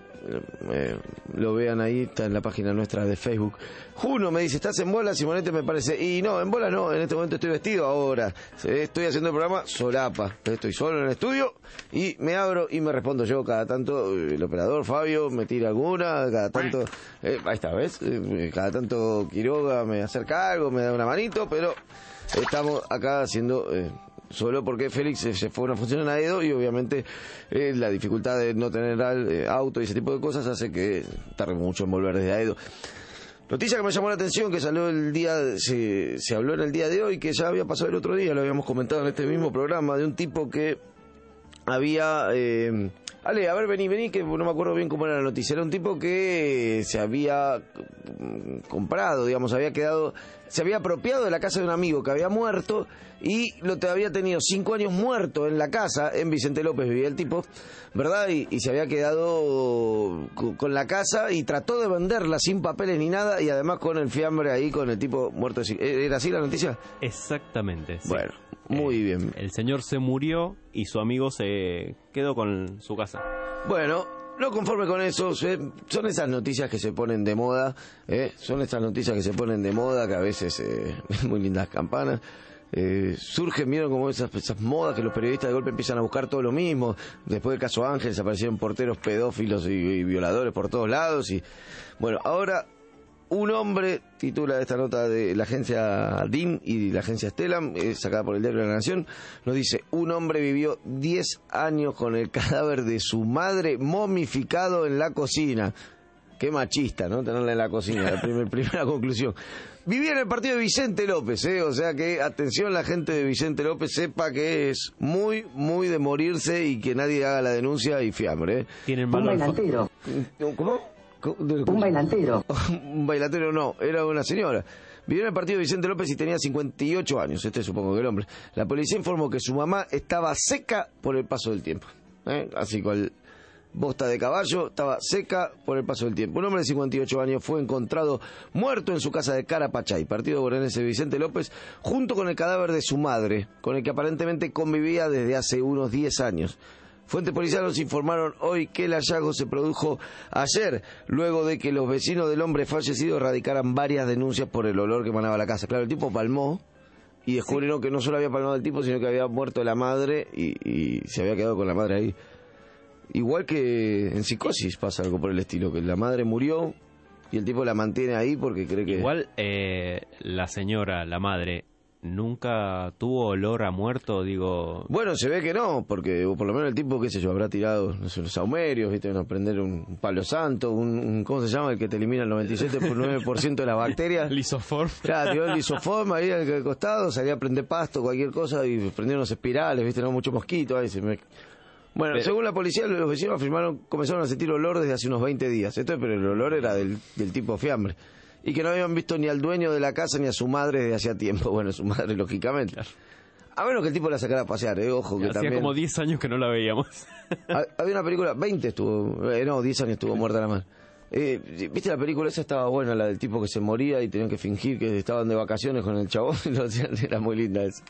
eh, lo vean ahí, está en la página nuestra de Facebook. Juno me dice, ¿estás en bola, Simonete? Me parece, y no, en bola no, en este momento estoy vestido ahora, estoy haciendo el programa solapa, estoy solo en el estudio, y me abro y me respondo yo cada tanto, el operador Fabio me tira alguna, cada tanto, eh, ahí está, ¿ves? Eh, cada tanto Quiroga me acerca algo, me da una manito, pero estamos acá haciendo... Eh, solo porque Félix se fue a una función en Aedo, y obviamente eh, la dificultad de no tener eh, auto y ese tipo de cosas hace que tarde mucho en volver desde Aedo. Noticia que me llamó la atención, que salió el día, se, se habló en el día de hoy, que ya había pasado el otro día, lo habíamos comentado en este mismo programa, de un tipo que había... Eh, Ale, a ver, vení, vení, que no me acuerdo bien cómo era la noticia. Era un tipo que se había comprado, digamos, había quedado, se había apropiado de la casa de un amigo que había muerto, y lo te había tenido cinco años muerto en la casa, en Vicente López vivía el tipo, ¿verdad? Y, y se había quedado con, con la casa, y trató de venderla sin papeles ni nada, y además con el fiambre ahí, con el tipo muerto. ¿Era así la noticia? Exactamente, sí. Bueno, muy eh, bien. El señor se murió y su amigo se quedó con su casa. Bueno, no conforme con eso, son esas noticias que se ponen de moda, ¿eh? Son esas noticias que se ponen de moda, que a veces, eh, muy lindas campanas, eh, surgen, vieron como esas, esas modas que los periodistas de golpe empiezan a buscar todo lo mismo. Después del caso Ángeles aparecieron porteros pedófilos y, y violadores por todos lados, y bueno, ahora... Un hombre, titula esta nota de la agencia D I N y la agencia Stellam, eh, sacada por el Diario de la Nación, nos dice, un hombre vivió diez años con el cadáver de su madre momificado en la cocina. Qué machista, ¿no? Tenerla en la cocina, la primer, primera conclusión. Vivía en el partido de Vicente López, ¿eh? O sea que, atención, la gente de Vicente López sepa que es muy, muy de morirse, y que nadie haga la denuncia y fiambre, ¿eh? Tienen mal olfato. ¿Cómo? Un bailantero. Un bailantero no, era una señora. Vivió en el partido de Vicente López y tenía cincuenta y ocho años, este supongo que el hombre. La policía informó que su mamá estaba seca por el paso del tiempo, ¿eh? Así cual bosta de caballo, estaba seca por el paso del tiempo. Un hombre de cincuenta y ocho años fue encontrado muerto en su casa de Carapachay, partido bonaerense de Vicente López, junto con el cadáver de su madre, con el que aparentemente convivía desde hace unos diez años. Fuentes policiales nos informaron hoy que el hallazgo se produjo ayer, luego de que los vecinos del hombre fallecido radicaran varias denuncias por el olor que emanaba la casa. Claro, el tipo palmó, y descubrieron sí. que no solo había palmado el tipo, sino que había muerto la madre, y, y se había quedado con la madre ahí. Igual que en Psicosis pasa algo por el estilo, que la madre murió y el tipo la mantiene ahí porque cree que... Igual eh, la señora, la madre, nunca tuvo olor a muerto, digo... Bueno, se ve que no, porque por lo menos el tipo, qué sé yo, habrá tirado, no sé, los saumerios, viste, a prender un palo santo, un, un, ¿cómo se llama? El que te elimina el noventa y siete punto nueve por ciento de las bacterias. Lisoform. Claro, tiró el lisoform ahí al costado, salía a prender pasto, cualquier cosa, y prendía unos espirales, viste, no mucho mosquito, ahí se me... Bueno, pero... según la policía, los vecinos afirmaron, comenzaron a sentir olor desde hace unos veinte días, esto, pero el olor era del, del tipo fiambre. Y que no habían visto ni al dueño de la casa ni a su madre desde hacía tiempo. Bueno, su madre, lógicamente. Claro. A menos que el tipo la sacara a pasear, eh, ojo, que hacía también... como diez años que no la veíamos. Había una película, veinte estuvo, eh, no, diez años estuvo muerta la madre. Eh, ¿Viste la película? Esa estaba buena, la del tipo que se moría y tenían que fingir que estaban de vacaciones con el chabón. Era muy linda esa.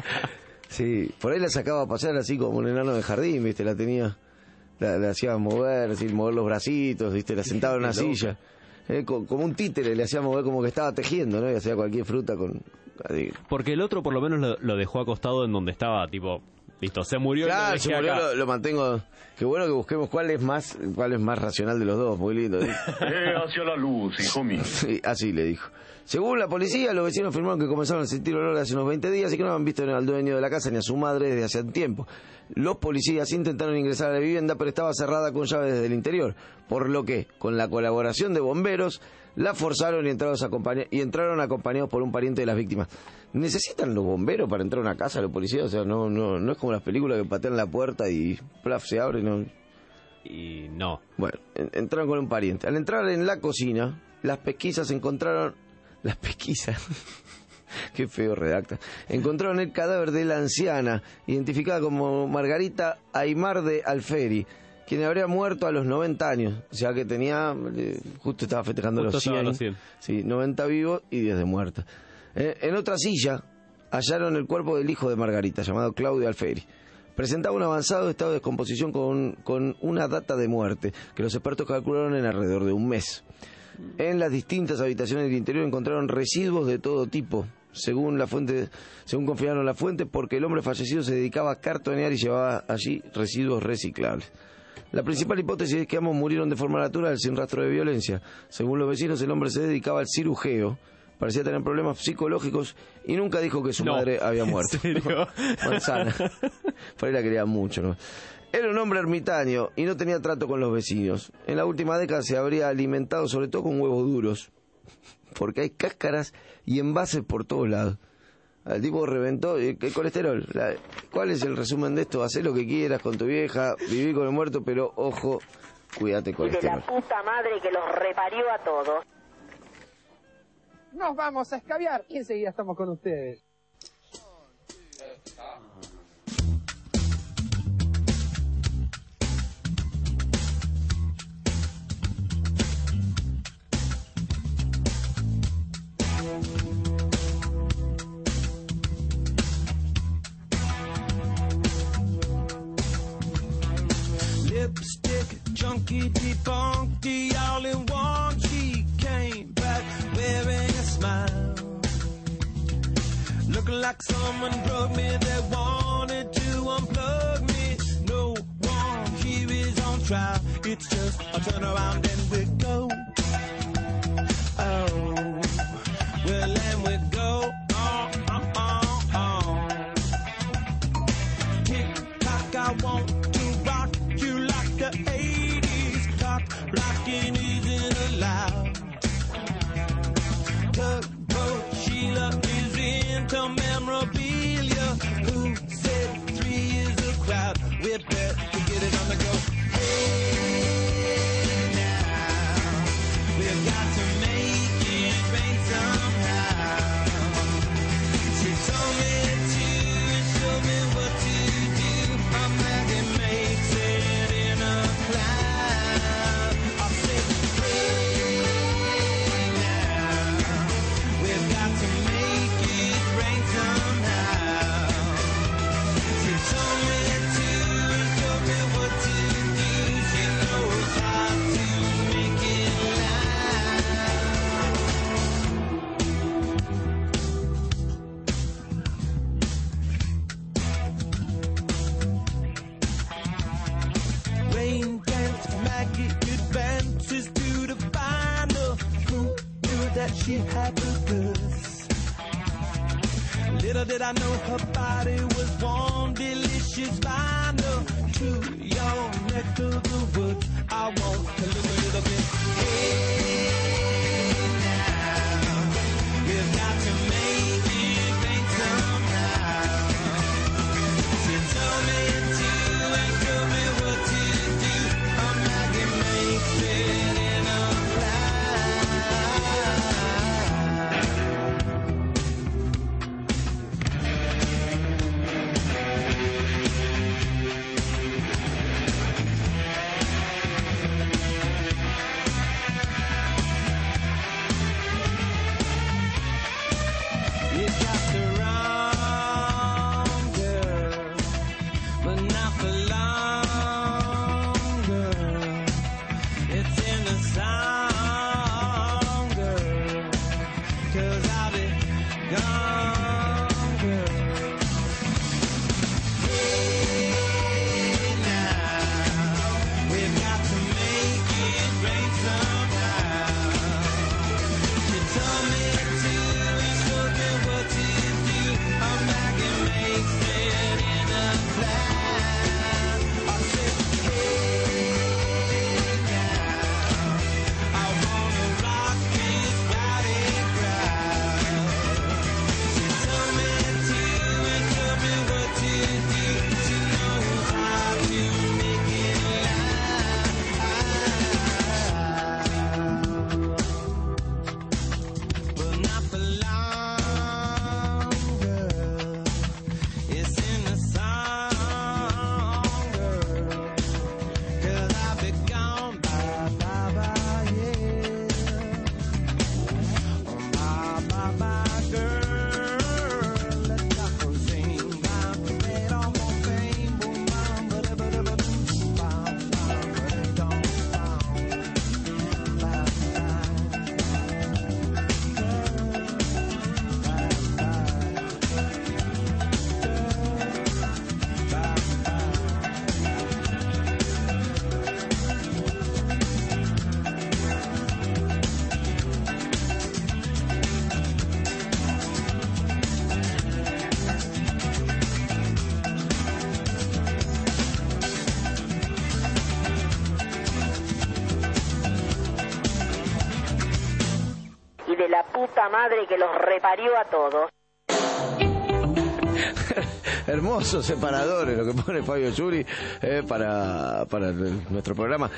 Sí, por ahí la sacaba a pasear así como un enano de jardín, ¿viste? La tenía, la, la hacía mover, así, mover los bracitos, ¿viste? La sentaba en una silla. Eh, como un títere, le hacía mover como que estaba tejiendo, ¿no? Y hacía cualquier fruta con... Así. Porque el otro por lo menos lo, lo dejó acostado en donde estaba, tipo... Listo, se murió. Claro, y lo se murió, lo, lo mantengo... Qué bueno que busquemos cuál es más cuál es más racional de los dos, muy lindo. ¿Sí? Eh, hacia la luz, hijo mío. Sí, así le dijo. Según la policía, los vecinos afirmaron que comenzaron a sentir olor hace unos veinte días y que no habían visto al dueño de la casa ni a su madre desde hace un tiempo. Los policías intentaron ingresar a la vivienda, pero estaba cerrada con llave desde el interior, por lo que, con la colaboración de bomberos, la forzaron y entraron, acompañ- y entraron acompañados por un pariente de las víctimas. ¿Necesitan los bomberos para entrar a una casa, los policías? O sea, no no no es como las películas que patean la puerta y plaf, se abre, ¿no? Y no. Bueno, en- entraron con un pariente. Al entrar en la cocina, las pesquisas encontraron... Las pesquisas... Qué feo redacta. Encontraron el cadáver de la anciana, identificada como Margarita Aymar de Alferi, quien habría muerto a los noventa años. O sea que tenía... Eh, justo estaba festejando justo los cien. los cien. Sí, noventa vivos y diez de muerta. Eh, en otra silla hallaron el cuerpo del hijo de Margarita, llamado Claudio Alferi. Presentaba un avanzado estado de descomposición con, con una data de muerte, que los expertos calcularon en alrededor de un mes. En las distintas habitaciones del interior encontraron residuos de todo tipo, según la fuente, según confirmaron la fuente, porque el hombre fallecido se dedicaba a cartonear y llevaba allí residuos reciclables. La principal hipótesis es que ambos murieron de forma natural, sin rastro de violencia. Según los vecinos, el hombre se dedicaba al cirujeo, parecía tener problemas psicológicos y nunca dijo que su no, madre había muerto. ¿En serio? Manzana. Por ahí la quería mucho, ¿no? Era un hombre ermitaño y no tenía trato con los vecinos. En la última década se habría alimentado sobre todo con huevos duros, porque hay cáscaras y envases por todos lados. Al tipo reventó el colesterol. La, ¿Cuál es el resumen de esto? Hacé lo que quieras con tu vieja, vivir con el muerto, pero ojo, cuídate con y de colesterol. la puta madre que los reparió a todos. Nos vamos a escabiar y enseguida estamos con ustedes. Lipstick, junkie, debunky, all in one. She came back wearing a smile, looking like someone drugged me that wanted to unplug me. No one here is on trial. It's just a turn around and we go. Oh, well, and we go. Oh, oh, oh, oh. Tick tock, I want the eighties, cock blocking isn't allowed. Tugboat Sheila is into memorabilia. Who said three is a crowd? We're bet to get it on the go. Hey, now we've got to make it rain somehow. She told me to and showed me what to do. I'm glad it makes it. She had the goods. Little did I know her body was warm, delicious, vinyl to your neck of the woods. I want to look a little bit. Hey, now, we've got to make it rain somehow. She told me to and told me what to do. I'm like it makes it in a de la puta madre que los reparió a todos. Hermosos separadores lo que pone Fabio Churi eh, para, para el, nuestro programa.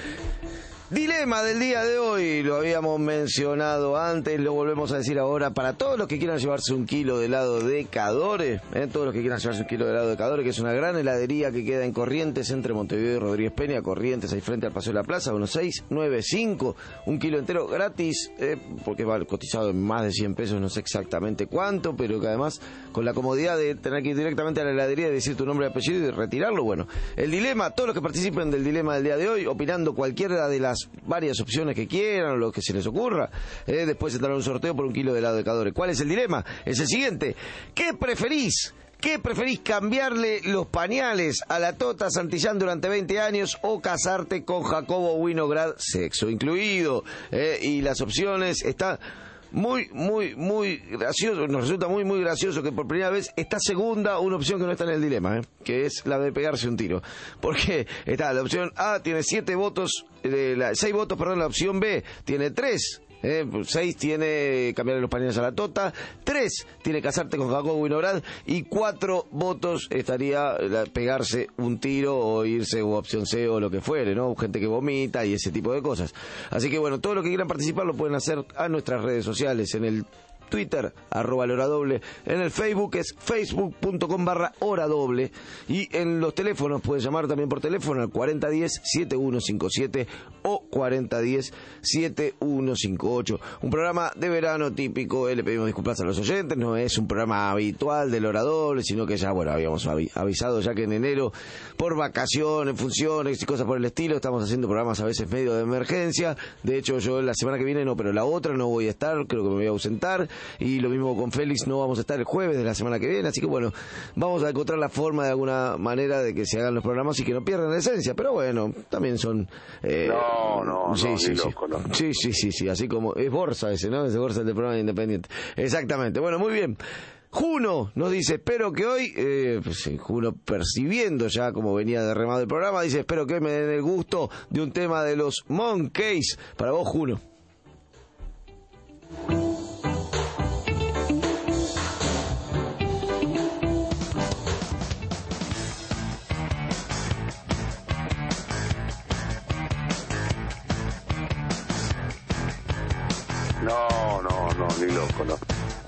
Dilema del día de hoy, lo habíamos mencionado antes, lo volvemos a decir ahora, para todos los que quieran llevarse un kilo de helado de Cadore, eh, todos los que quieran llevarse un kilo de helado de Cadore, que es una gran heladería que queda en Corrientes, entre Montevideo y Rodríguez Peña, Corrientes, ahí frente al Paseo de la Plaza, uno seis nueve cinco, un kilo entero gratis, eh, porque va cotizado en más de cien pesos, no sé exactamente cuánto, pero que además, con la comodidad de tener que ir directamente a la heladería y decir tu nombre y apellido y retirarlo, bueno, el dilema, todos los que participen del dilema del día de hoy, opinando cualquiera de las varias opciones que quieran o lo que se les ocurra, eh, después entrará un sorteo por un kilo de helado de Cadore. ¿Cuál es el dilema? Es el siguiente: ¿qué preferís? ¿Qué preferís, cambiarle los pañales a la Tota Santillán durante veinte años o casarte con Jacobo Winograd, sexo incluido? Eh, y las opciones están muy, muy, muy gracioso, nos resulta muy, muy gracioso que por primera vez está segunda una opción que no está en el dilema, ¿eh? Que es la de pegarse un tiro. Porque está la opción A, tiene siete votos, eh, la, seis votos, perdón, la opción B tiene tres. Eh, seis tiene cambiarle los pañales a la Tota, tres tiene casarte con Jacobo Winograd y cuatro votos estaría la, pegarse un tiro o irse o opción C o lo que fuere, ¿no? Gente que vomita y ese tipo de cosas. Así que bueno, todos los que quieran participar lo pueden hacer a nuestras redes sociales, en el Twitter, arroba la hora doble, en el Facebook es facebook.com barra hora doble, y en los teléfonos puedes llamar también por teléfono al cuarenta diez siete uno cinco siete o cuarenta diez siete uno cinco ocho. Un programa de verano típico, eh, le pedimos disculpas a los oyentes, no es un programa habitual del hora doble, sino que ya, bueno, habíamos avisado ya que en enero, por vacaciones, funciones y cosas por el estilo, estamos haciendo programas a veces medio de emergencia. De hecho, yo la semana que viene no, pero la otra no voy a estar, creo que me voy a ausentar. Y lo mismo con Félix, no vamos a estar el jueves de la semana que viene, así que bueno, vamos a encontrar la forma de alguna manera de que se hagan los programas y que no pierdan la esencia, pero bueno, también son... Eh, no, no, sí, no, sí, ni sí. loco, no. Sí, sí, sí, sí, así como... Es Borsa ese, ¿no? Es Borsa del programa Independiente. Exactamente, bueno, muy bien. Juno nos dice, espero que hoy, eh, pues, Juno percibiendo ya como venía de remado el programa, dice, espero que hoy me den el gusto de un tema de los Monkeys. Para vos, Juno. No, no, no, ni loco, no.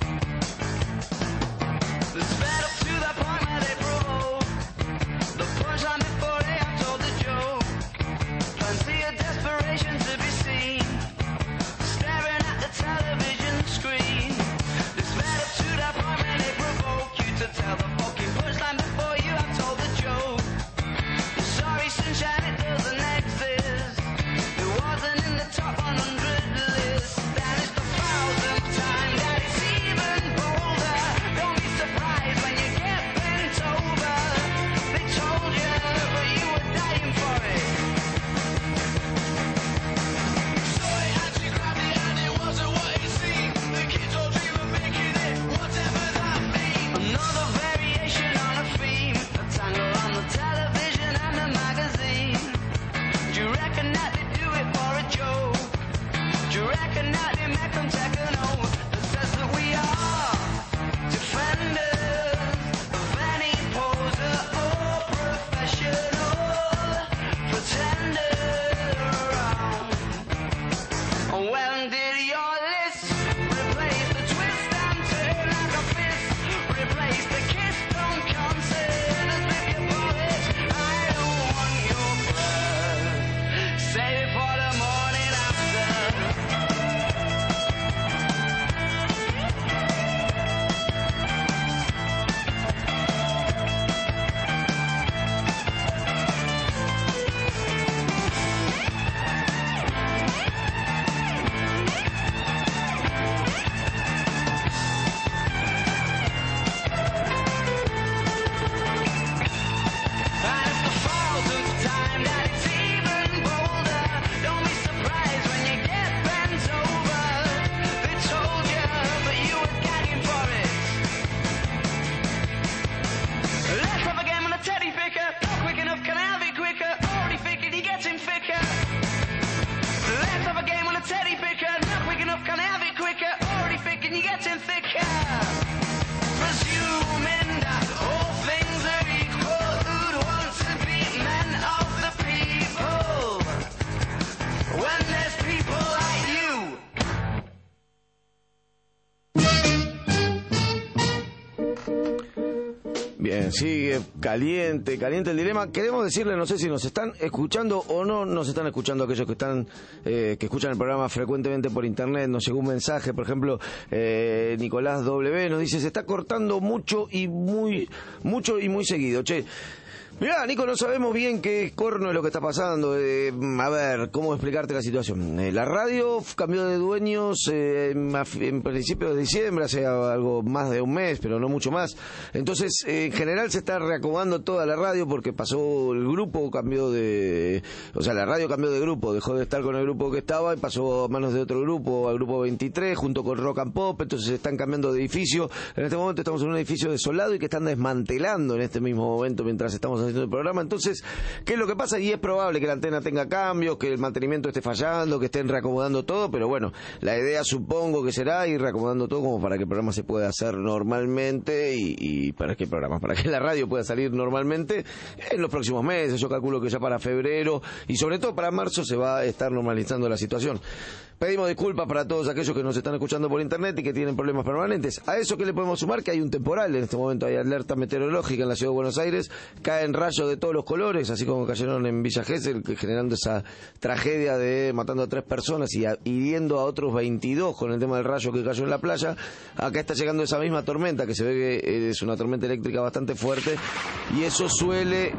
Bien, sigue caliente, caliente el dilema. Queremos decirle, no sé si nos están escuchando o no nos están escuchando aquellos que están eh, que escuchan el programa frecuentemente por internet. Nos llegó un mensaje, por ejemplo, eh, Nicolás W nos dice, se está cortando mucho y muy mucho y muy seguido. Che, mirá, Nico, no sabemos bien qué corno es lo que está pasando. Eh, a ver, ¿cómo explicarte la situación? Eh, la radio cambió de dueños eh, en, en principio de diciembre, hace algo más de un mes, pero no mucho más. Entonces, eh, en general se está reacomodando toda la radio porque pasó el grupo, cambió de... O sea, la radio cambió de grupo, dejó de estar con el grupo que estaba y pasó a manos de otro grupo, al grupo veintitrés, junto con Rock and Pop. Entonces se están cambiando de edificio. En este momento estamos en un edificio desolado y que están desmantelando en este mismo momento mientras estamos haciendo el programa. Entonces, ¿qué es lo que pasa? Y es probable que la antena tenga cambios, que el mantenimiento esté fallando, que estén reacomodando todo, pero bueno, la idea supongo que será ir reacomodando todo como para que el programa se pueda hacer normalmente y, y para que el programa, para que la radio pueda salir normalmente en los próximos meses. Yo calculo que ya para febrero y sobre todo para marzo se va a estar normalizando la situación. Pedimos disculpas para todos aquellos que nos están escuchando por internet y que tienen problemas permanentes. A eso, ¿qué le podemos sumar? Que hay un temporal. En este momento hay alerta meteorológica en la ciudad de Buenos Aires. Caen rayos de todos los colores, así como cayeron en Villa Gesell, generando esa tragedia de matando a tres personas y a, hiriendo a otros veintidós con el tema del rayo que cayó en la playa. Acá está llegando esa misma tormenta, que se ve que es una tormenta eléctrica bastante fuerte, y eso suele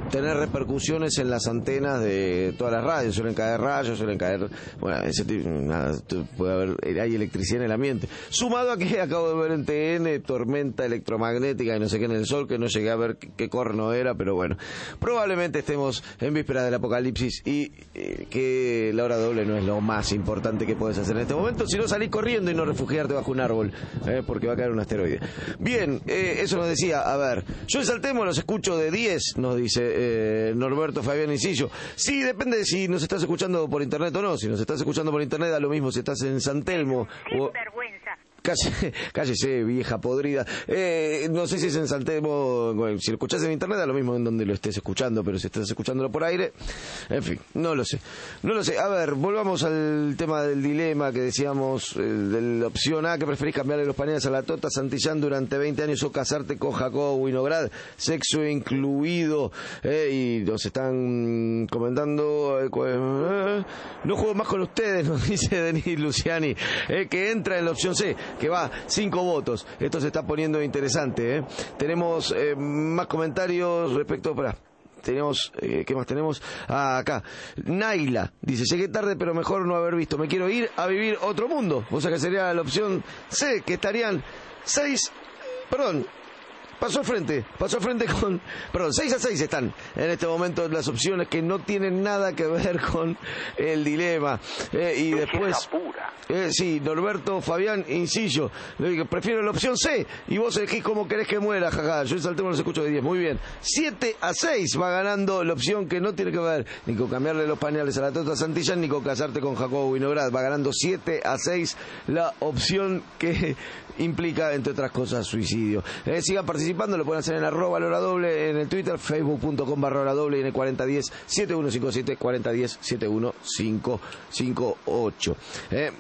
tener repercusiones en las antenas de todas las radios. Suelen caer rayos, suelen caer, bueno, ese tipo, nada, puede haber, hay electricidad en el ambiente. Sumado a que acabo de ver en T N tormenta electromagnética y no sé qué en el sol, que no llegué a ver qué, qué corno era, pero bueno, probablemente estemos en víspera del apocalipsis y eh, que la hora doble no es lo más importante que puedes hacer en este momento, sino salir corriendo y no refugiarte bajo un árbol, eh, porque va a caer un asteroide. Bien, eh, eso nos decía, a ver, yo en Saltemo los escucho de diez, nos dice eh, Norberto Fabián Isillo. Sí, depende de si nos estás escuchando por internet o no. Si nos estás escuchando por internet, da lo mismo si estás en San Telmo o... Cállese, cállese, vieja podrida. Eh, no sé si es en San Telmo, bueno, si lo escuchás en internet, da lo mismo en donde lo estés escuchando, pero si estás escuchándolo por aire, en fin, no lo sé. No lo sé. A ver, volvamos al tema del dilema que decíamos, eh, de la opción A, que preferís cambiarle los pañales a la Tota Santillán durante veinte años o casarte con Jacobo Winograd, sexo incluido, eh, y nos están comentando, eh, eh, no juego más con ustedes, nos dice Denis Luciani, eh, que entra en la opción C, que va cinco votos. Esto se está poniendo interesante, ¿eh? Tenemos eh, más comentarios respecto... Para, tenemos, eh, ¿qué más tenemos? Ah, acá. Naila dice, llegué tarde pero mejor no haber visto. Me quiero ir a vivir otro mundo. O sea que sería la opción C, que estarían seis... Perdón. Pasó al frente, pasó al frente con... Perdón, seis a seis están en este momento las opciones que no tienen nada que ver con el dilema. Eh, y después... Eh, sí, Norberto Fabián Inciso, le digo, prefiero la opción C, y vos elegís cómo querés que muera, jaja. Yo en Saltemo los escucho de diez, muy bien. siete a seis va ganando la opción que no tiene que ver ni con cambiarle los pañales a la Tota Santillán, ni con casarte con Jacobo Winograd. Va ganando siete a seis la opción que implica, entre otras cosas, suicidio. Eh, sigan participando, lo pueden hacer en arroba la hora doble en el Twitter, facebook punto com barra hora doble y en el cuarenta diez, setenta y uno cincuenta y siete, cuarenta diez, setenta y uno cincuenta y ocho. Eh,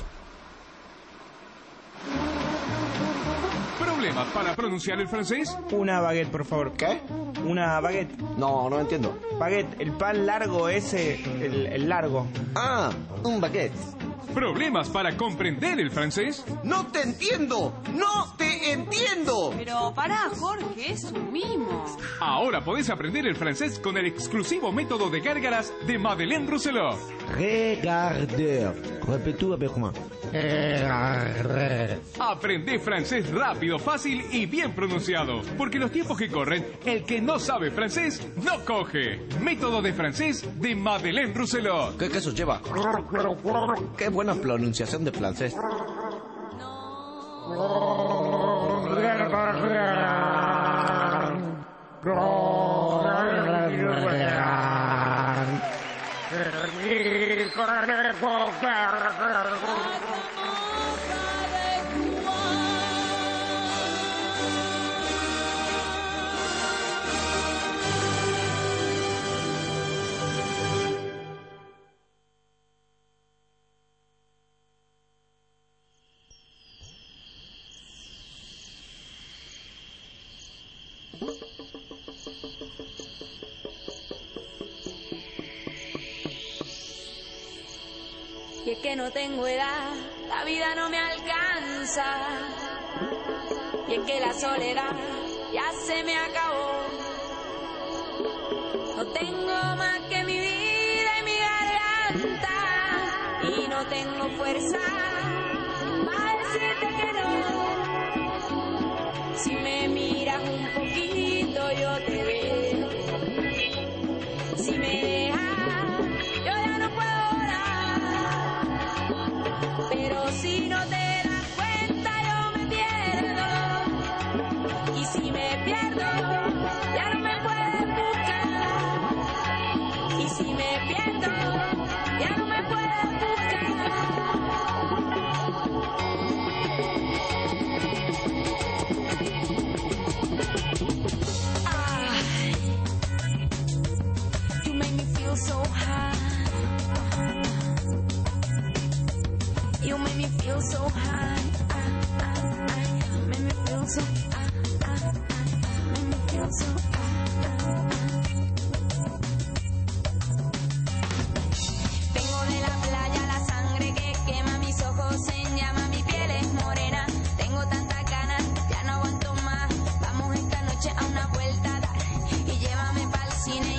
¿Problemas para pronunciar el francés? Una baguette, por favor. ¿Qué? Una baguette. No, no entiendo. Baguette, el pan largo ese, el, el largo. Ah, un baguette. ¿Problemas para comprender el francés? ¡No te entiendo! ¡No te entiendo! Pero pará, Jorge, es un mimo. Ahora podés aprender el francés con el exclusivo método de gárgaras de Madeleine Rousselot. Regarder. Repetú avec moi. Aprende francés rápido, fácil y bien pronunciado. Porque los tiempos que corren, el que no sabe francés no coge. Método de francés de Madeleine Rousselot. ¿Qué queso lleva? Qué buena pronunciación de francés. Y es que no tengo edad, la vida no me alcanza. Y es que la soledad ya se me acabó. No tengo más que mi vida y mi garganta. Y no tengo fuerza para decirte que no. Si me miras un poquito yo te veo. Si me dejas yo ya no puedo. Pero si no te das cuenta yo me pierdo. Y si me pierdo ya no me puedes buscar. Y si me pierdo ya no me puedes buscar. Ah, you make me feel so high. You make me feel so high, ah, ah, ah. Make me feel so, ah, ah, ah. Make me feel so, ah, ah, ah. Vengo de la playa, la sangre que quema mis ojos en llama, mi piel es morena. Tengo tantas ganas, ya no aguanto más. Vamos esta noche a una vuelta a dar y llévame pa'l cine.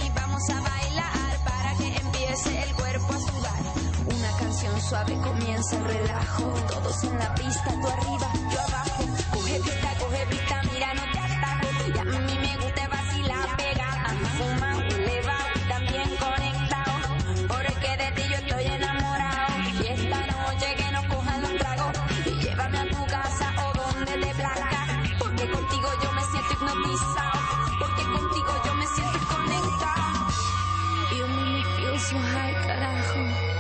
suave comienza el relajo. Todos en la pista, tú arriba, yo abajo. Coge pista, coge pista, mira, no te atajo. Y a mí me gusta vacilar, pegar, fumar, elevado y también conectado. Porque de ti yo estoy enamorado. Y esta noche que nos cojan los tragos y llévame a tu casa o donde te plazca. Porque contigo yo me siento hipnotizado. Porque contigo yo me siento conectado. You make me feel so high, carajo.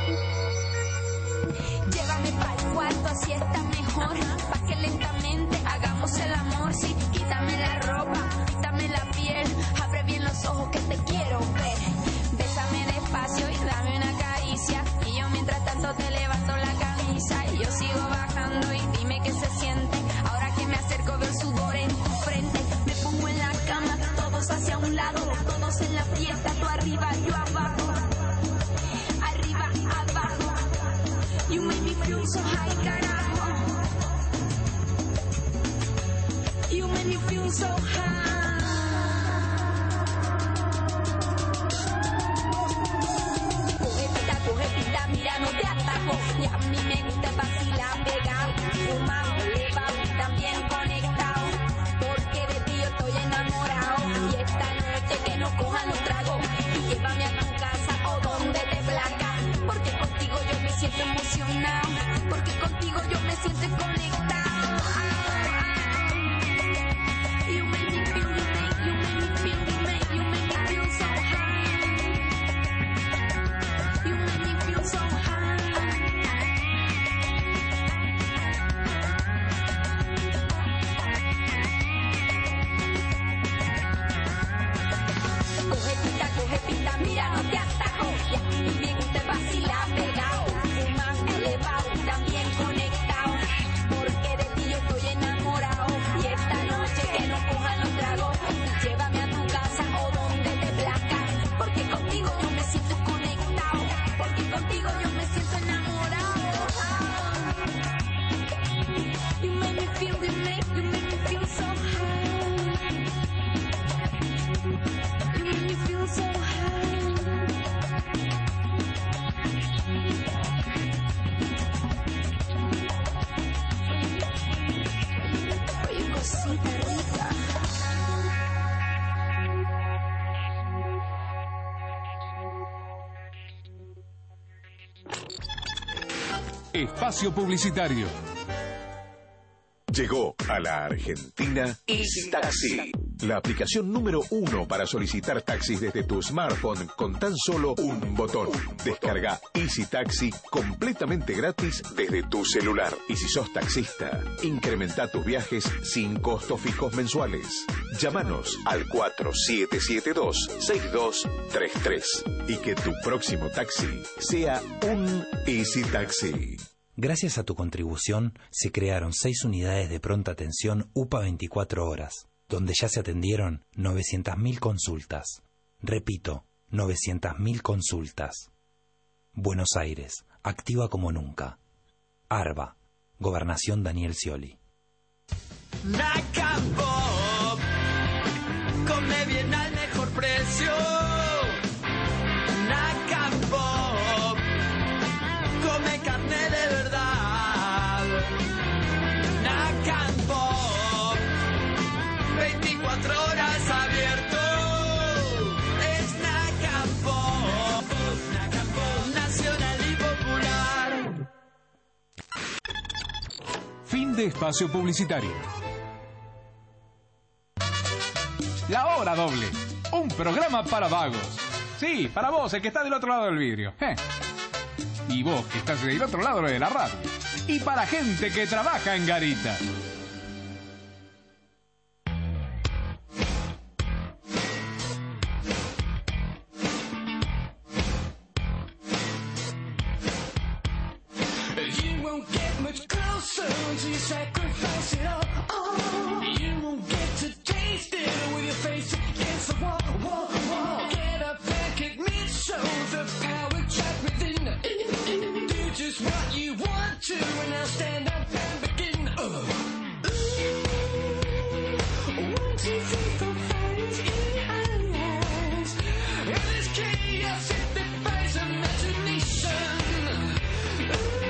Llévame pa'l cuarto, así está mejor. Pa' que lentamente hagamos el amor. Sí, quítame la ropa, quítame la piel. Abre bien los ojos que te quiero ver. Bésame despacio y dame una caricia. Y yo mientras tanto te levanto la camisa. Y yo sigo bajando y dime qué se siente. Ahora que me acerco veo el sudor en tu frente. Me pongo en la cama, todos hacia un lado. Todos en la fiesta, tú arriba, yo abajo. Arriba, abajo. You make me feel so high, carajo. You make me feel so high. Coge pita, coge pita, mira, no te atajo. Y a mí me gusta vacilar, pegar, fumar, elevado y también conectado. Porque de ti yo estoy enamorado. Y esta noche que nos cojan los tragos y llévame a tu casa o donde te plazca. Porque contigo yo me siento emocionado. Porque contigo yo me siento conectado. You make me feel, you make, you make me feel, you make, you make me feel so high. You make me feel so high. Coge pita, coge pita, mira, no te atajo. Y a mí me gusta vacilar, pegado, fumar, elevado y también conectado. Porque de ti yo estoy enamorado. Y esta noche que nos cojan los tragos, llévame a tu casa o donde te plazca. Porque contigo yo me siento conectado. Porque contigo yo me siento enamorado. You make me feel, you make, you make me feel so high. You make me feel so high. Oye, cosita rica. Espacio publicitario. Llegó a la Argentina Easy Taxi, la aplicación número uno para solicitar taxis desde tu smartphone con tan solo un botón. Descarga Easy Taxi completamente gratis desde tu celular. Y si sos taxista, incrementa tus viajes sin costos fijos mensuales. Llámanos al cuatro siete siete dos, seis dos tres tres y que tu próximo taxi sea un Easy Taxi. Gracias a tu contribución, se crearon seis unidades de pronta atención U P A veinticuatro horas, donde ya se atendieron novecientas mil consultas. Repito, novecientas mil consultas. Buenos Aires, activa como nunca. ARBA, Gobernación Daniel Scioli. Naca Pop, come bien al mejor precio. Naca Pop, come carne de verdad. Naca Pop, veinticuatro horas abierto. Es Naca Pop, Naca Pop, nacional y popular. Fin de espacio publicitario. La hora doble. Un programa para vagos. Sí, para vos, el que está del otro lado del vidrio. Eh. Y vos, que estás del otro lado de la radio. Y para gente que trabaja en garita. You won't get much closer until you sacrifice it all. Oh, you won't get to taste it with your face against the wall, wall, wall. Get up and kick me, show the power trapped within. Do just what you want to, and now stand up and begin. Uh. One, two, three, four, five, yes. And this chaos, it defies imagination.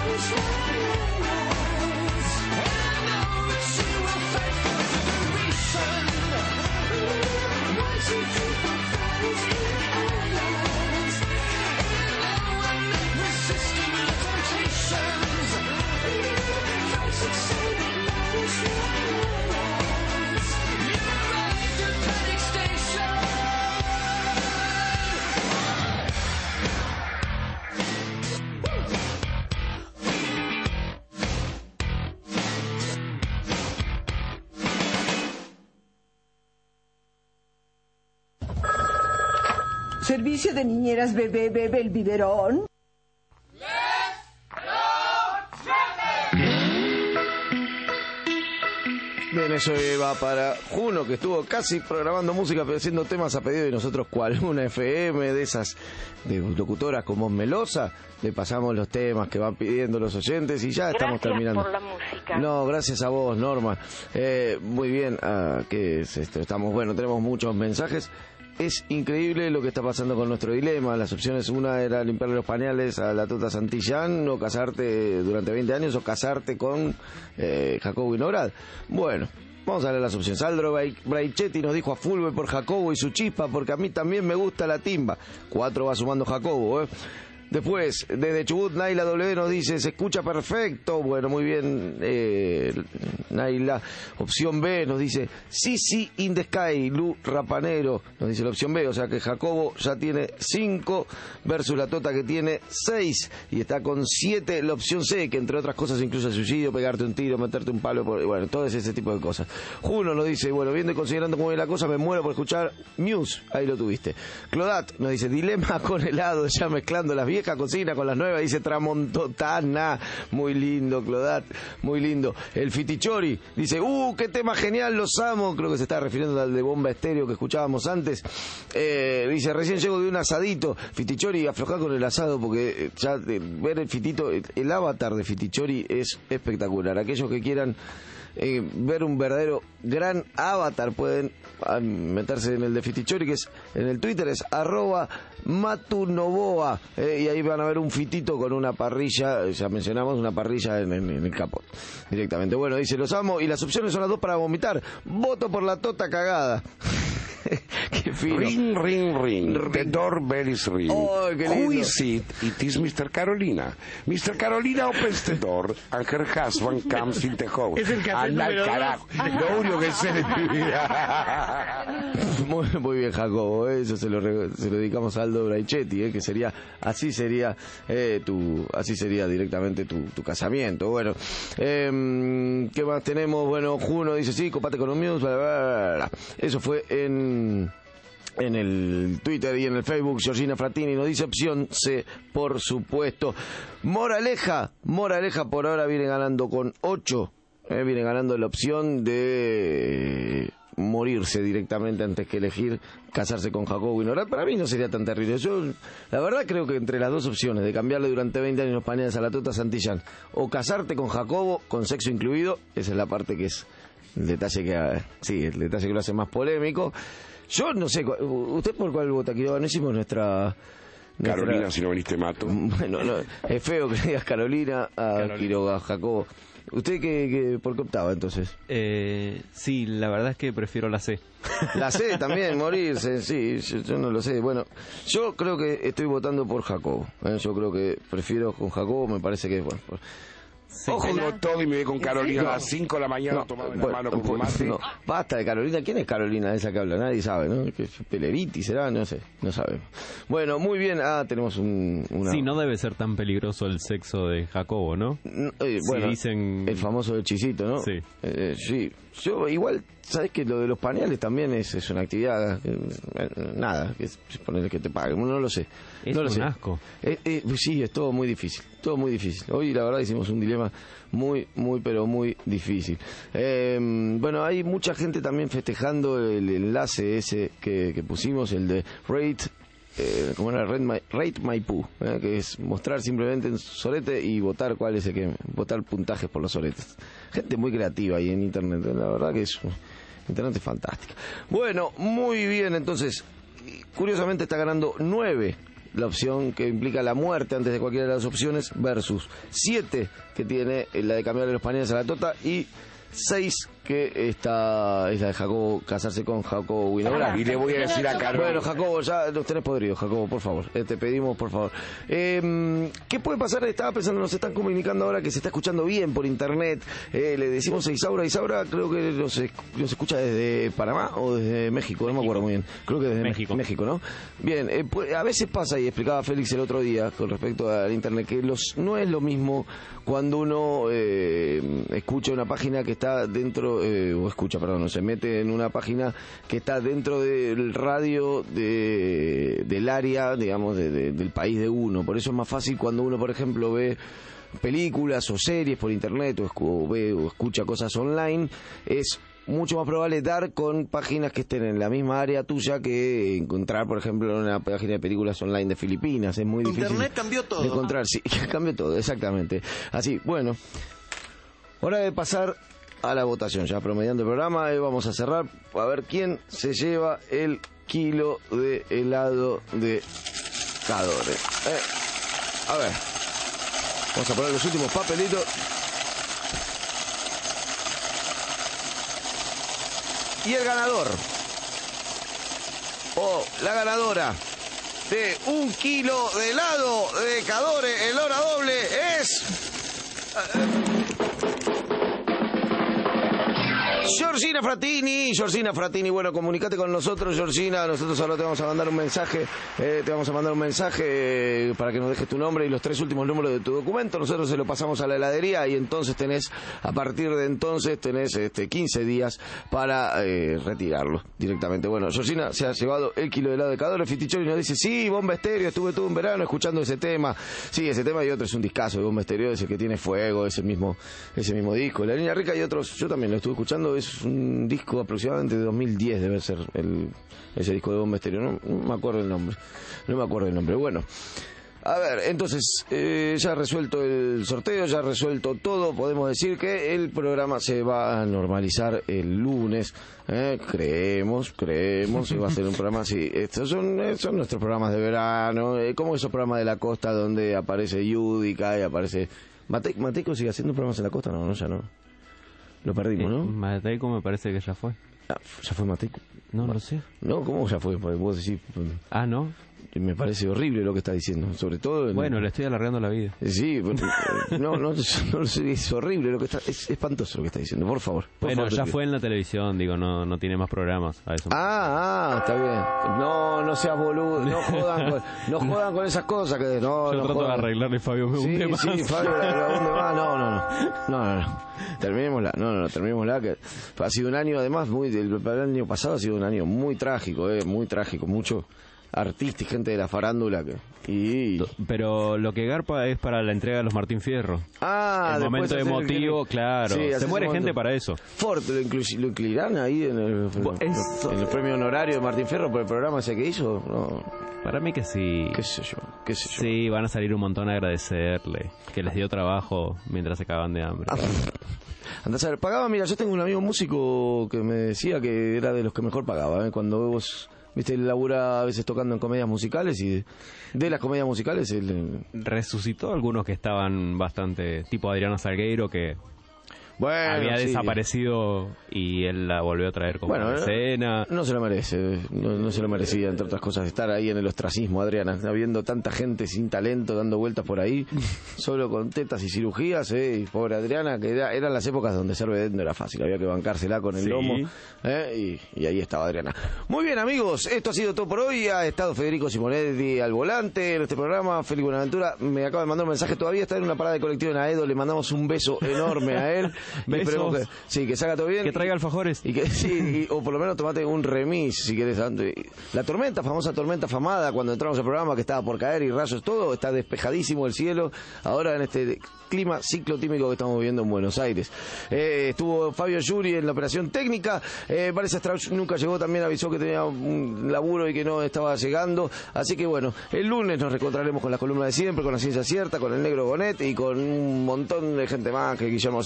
Servicio de niñeras bebé, bebe el biberón. Bien, eso va para Juno, que estuvo casi programando música, pero haciendo temas a pedido, y nosotros, cual una F M de esas de locutoras como Melosa, le pasamos los temas que van pidiendo los oyentes y ya estamos terminando. Gracias por la música. No, gracias a vos, Norma. Eh, muy bien, ah, ¿qué es esto? Estamos, bueno, tenemos muchos mensajes. Es increíble lo que está pasando con nuestro dilema. Las opciones, una era limpiarle los pañales a la Tota Santillán, o casarte durante veinte años, o casarte con eh, Jacobo Winograd. Bueno, vamos a ver las opciones. Sandro Braichetti nos dijo a Fulve por Jacobo y su chispa, porque a mí también me gusta la timba. Cuatro va sumando Jacobo, ¿eh? Después, desde Chubut, Naila W nos dice, se escucha perfecto. Bueno, muy bien, eh, Naila. Opción B nos dice, Sisi in the Sky, Lu Rapanero, nos dice la opción B. O sea que Jacobo ya tiene cinco versus la Tota, que tiene seis, y está con siete. La opción C, que entre otras cosas incluye suicidio, pegarte un tiro, meterte un palo, por, bueno, todo ese tipo de cosas. Juno nos dice, bueno, viendo y considerando cómo es la cosa, me muero por escuchar Muse. Ahí lo tuviste. Clodat nos dice, dilema con helado, ya mezclando las vieja cocina con las nuevas, dice Tramontana. Muy lindo, Clodat, muy lindo. El Fitichori dice, uh, qué tema genial, los amo. Creo que se está refiriendo al de Bomba Estéreo que escuchábamos antes. Eh, dice, recién llego de un asadito. Fitichori, aflojá con el asado, porque ya de ver el Fitito, el, el avatar de Fitichori es espectacular. Aquellos que quieran Eh, ver un verdadero gran avatar pueden ah, meterse en el de Fitichori, que es en el Twitter, es arroba matunoboa, eh, y ahí van a ver un fitito con una parrilla, ya mencionamos, una parrilla en, en, en el capot directamente. Bueno, dice, los amo, y las opciones son las dos para vomitar. Voto por la Tota cagada. Qué fino. Ring, ring, ring. The doorbell is ring. Oh, qué lindo. Who is it? It is mister Carolina. mister Carolina opens the door and her husband comes in the house. Es el cassette Anda al número carajo. Lo único que sé de mi vida. Muy, muy bien, Jacobo, ¿eh? Eso se lo, se lo dedicamos a Aldo Braichetti, ¿eh? Que sería, así sería eh, tu, así sería directamente tu, tu casamiento. Bueno, eh, ¿qué más tenemos? Bueno, Juno dice, sí, comparte con un Muse, bla, bla, bla, bla. Eso fue en en el Twitter y en el Facebook. Georgina Fratini nos dice opción C, por supuesto. Moraleja, Moraleja por ahora viene ganando con ocho, eh, viene ganando la opción de morirse directamente antes que elegir casarse con Jacobo Winograd. Para mí no sería tan terrible. Yo, la verdad, creo que entre las dos opciones, de cambiarle durante veinte años los pañales a la Tota Santillán, o casarte con Jacobo, con sexo incluido, esa es la parte que es el detalle que, sí, el detalle que lo hace más polémico. Yo no sé, ¿usted por cuál vota? Quiroga, no hicimos nuestra... nuestra... Carolina, si no veniste mato. Bueno, no, es feo que le digas Carolina a Carolina. Quiroga, Jacobo. ¿Usted qué, qué, por qué optaba entonces? Eh, sí, la verdad es que prefiero la C. La C también, morirse, sí, yo, yo no lo sé. Bueno, yo creo que estoy votando por Jacobo. ¿eh? Yo creo que prefiero con Jacobo, me parece que es bueno. Por... Sí, Ojo, no todo y me voy con Carolina no, a las cinco de la mañana no, tomando bueno, la mano con un mate. No, basta de Carolina. ¿Quién es Carolina esa que habla? Nadie sabe, ¿no? Peleriti será, no sé, no sabemos. Bueno, muy bien. Ah, tenemos un... Una... Sí, no debe ser tan peligroso el sexo de Jacobo, ¿no? no eh, bueno, si dicen... el famoso hechisito, ¿no? Sí. Eh, sí. Yo igual, ¿sabes que lo de los pañales también es, es una actividad? Eh, nada, que es ponerle que te paguen, no lo sé. Es no un lo sé. asco. Eh, eh, sí, es todo muy difícil, todo muy difícil. Hoy la verdad hicimos un dilema muy, muy, pero muy difícil. Eh, bueno, hay mucha gente también festejando el enlace ese que, que pusimos, el de Rate, eh, ¿cómo era? Rate, My, Rate Maipú, eh, que es mostrar simplemente un sorete y votar cuál es el que, votar puntajes por los soretes. Gente muy creativa ahí en internet, la verdad que es, internet es fantástica. Bueno, muy bien, entonces, curiosamente está ganando nueve la opción que implica la muerte antes de cualquiera de las opciones, versus siete, que tiene la de cambiarle los pañales a la tota, y seis, que está es la de Jacobo, casarse con Jacobo Winograd. Y le voy a decir a Carol. Bueno, Jacobo, ya los tenés podridos, Jacobo, por favor. Eh, te pedimos, por favor. Eh, ¿Qué puede pasar? Estaba pensando, nos están comunicando ahora que se está escuchando bien por internet. Eh, le decimos a Isaura. Isaura creo que nos, nos escucha desde Panamá o desde México, no me acuerdo muy bien. Creo que desde México, México, ¿no? Bien, eh, pues, a veces pasa, y explicaba Félix el otro día con respecto al internet, que los no es lo mismo cuando uno eh, escucha una página que está dentro, eh, o escucha, perdón, no se mete en una página que está dentro del radio de, del área, digamos, de, de, del país de uno. Por eso es más fácil cuando uno, por ejemplo, ve películas o series por internet o, escu- o ve o escucha cosas online, es mucho más probable dar con páginas que estén en la misma área tuya que encontrar, por ejemplo, una página de películas online de Filipinas. Es muy difícil. Internet cambió todo. De encontrar, sí, cambió todo, exactamente. Así, bueno, hora de pasar a la votación, ya promediando el programa, eh, vamos a cerrar a ver quién se lleva el kilo de helado de Cadore. Eh, a ver, vamos a poner los últimos papelitos. Y el ganador, o la ganadora de un kilo de helado de Cadore, el hora doble, es... Georgina Fratini, Georgina Fratini, bueno, comunícate con nosotros, Georgina, nosotros ahora te vamos a mandar un mensaje, eh, te vamos a mandar un mensaje eh, para que nos dejes tu nombre y los tres últimos números de tu documento, nosotros se lo pasamos a la heladería y entonces tenés, a partir de entonces tenés este, quince días para eh, retirarlo directamente. Bueno, Georgina se ha llevado el kilo de helado de Cadore. Fitichori nos dice, sí, Bomba Estéreo, estuve todo un verano escuchando ese tema, sí, ese tema y otro es un discazo de Bomba Estéreo, ese que tiene fuego, ese mismo, ese mismo disco, La Niña Rica y otros, yo también lo estuve escuchando. Es un disco aproximadamente de dos mil diez, debe ser el, ese disco de Bomba Estéreo, no, no me acuerdo el nombre, no me acuerdo el nombre. Bueno, a ver, entonces, eh, ya resuelto el sorteo, ya resuelto todo, podemos decir que el programa se va a normalizar el lunes, eh, creemos, creemos, que va a ser un programa así. Estos son, eh, son nuestros programas de verano, eh, como esos programas de la costa donde aparece Yudica y aparece... Mate, ¿Mateco sigue haciendo programas en la costa? No, no, ya no. Lo perdimos, ¿no? Eh, Mateico me parece que ya fue. Ah, ¿ya fue Mateico? No, no sé. No, ¿cómo ya fue? Porque vos decís... Ah, ¿no? Me parece horrible lo que está diciendo, sobre todo... En... Bueno, le estoy alargando la vida. Sí, no, no, no sé, es horrible lo que está... Es espantoso lo que está diciendo, por favor. Por bueno, favor, ya te fue en la televisión, digo, no no tiene más programas. A eso. Ah, ah, está bien. No, no seas boludo, no jodan con, no jodan con esas cosas que... No, Yo no trato jodan. de arreglarle, Fabio, me Sí, hunde más. sí, Fabio, la hunde más. No, no, no. No, no, no. Terminémosla. No, no, no, terminémosla. Que ha sido un año, además, muy el, el año pasado ha sido un año muy trágico, eh, muy trágico. Mucho artista y gente de la farándula que... Y... Pero lo que garpa es para la entrega de los Martín Fierro. Ah, el momento hacer emotivo, el... claro. Sí, se muere gente para eso. Ford, ¿lo, inclu- lo incluirán ahí en el, es... en el premio honorario de Martín Fierro por el programa ese que hizo? No. Para mí que sí. ¿Qué sé yo? ¿Qué sé yo? Sí, van a salir un montón a agradecerle, que les dio trabajo mientras se cagaban de hambre. Ah, andá a saber, pagaba, mira, yo tengo un amigo músico que me decía que era de los que mejor pagaba, ¿eh? Cuando vos... Viste, él labura a veces tocando en comedias musicales y de, de las comedias musicales él... Resucitó algunos que estaban bastante... Tipo Adriano Salgueiro, que bueno, había sí. desaparecido y él la volvió a traer como bueno, escena. No, no se lo merece, no, no se lo merecía, entre otras cosas, estar ahí en el ostracismo, Adriana, habiendo tanta gente sin talento dando vueltas por ahí, solo con tetas y cirugías, eh, y pobre Adriana, que era, eran las épocas donde ser vedette no era fácil, había que bancársela con el Sí. lomo, eh, y, y ahí estaba Adriana. Muy bien, amigos, esto ha sido todo por hoy, ha estado Federico Simonetti al volante en este programa, Félix Buenaventura me acaba de mandar un mensaje, todavía está en una parada de colectivo en Aedo, le mandamos un beso enorme a él. Y esperemos que, sí, que salga todo bien. Que traiga alfajores. Y que, sí, y, o por lo menos tomate un remis, si querés. La tormenta, famosa tormenta famada, cuando entramos al programa, que estaba por caer y rayos, todo, está despejadísimo el cielo. Ahora en este clima ciclotímico que estamos viviendo en Buenos Aires. Eh, estuvo Fabio Yuri en la operación técnica. Eh, Vanessa Strauss nunca llegó, también avisó que tenía un laburo y que no estaba llegando. Así que bueno, el lunes nos reencontraremos con la columna de siempre, con la ciencia cierta, con el negro Bonet y con un montón de gente más, que Guillermo Celsi, que no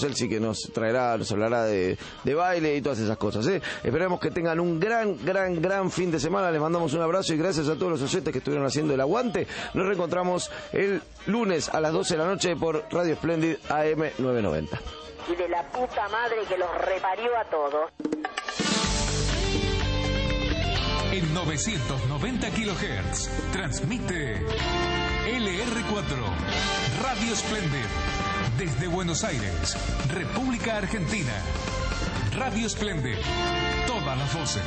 nos traerá, nos hablará de, de baile y todas esas cosas. ¿eh? Esperemos que tengan un gran, gran, gran fin de semana. Les mandamos un abrazo y gracias a todos los oyentes que estuvieron haciendo el aguante. Nos reencontramos el lunes a las doce de la noche por Radio Splendid A M novecientos noventa. Y de la puta madre que los reparió a todos. En novecientos noventa kilohertz transmite L R cuatro, Radio Splendid, desde Buenos Aires, República Argentina. Radio Splendid, todas las voces.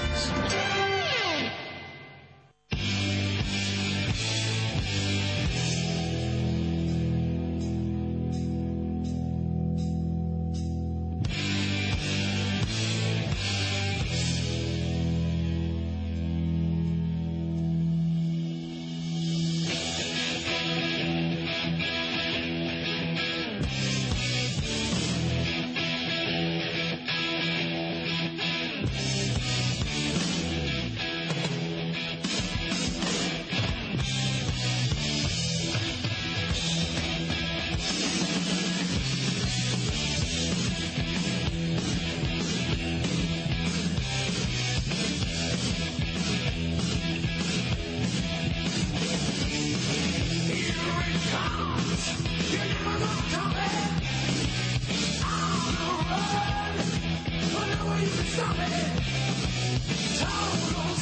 Stop it! Total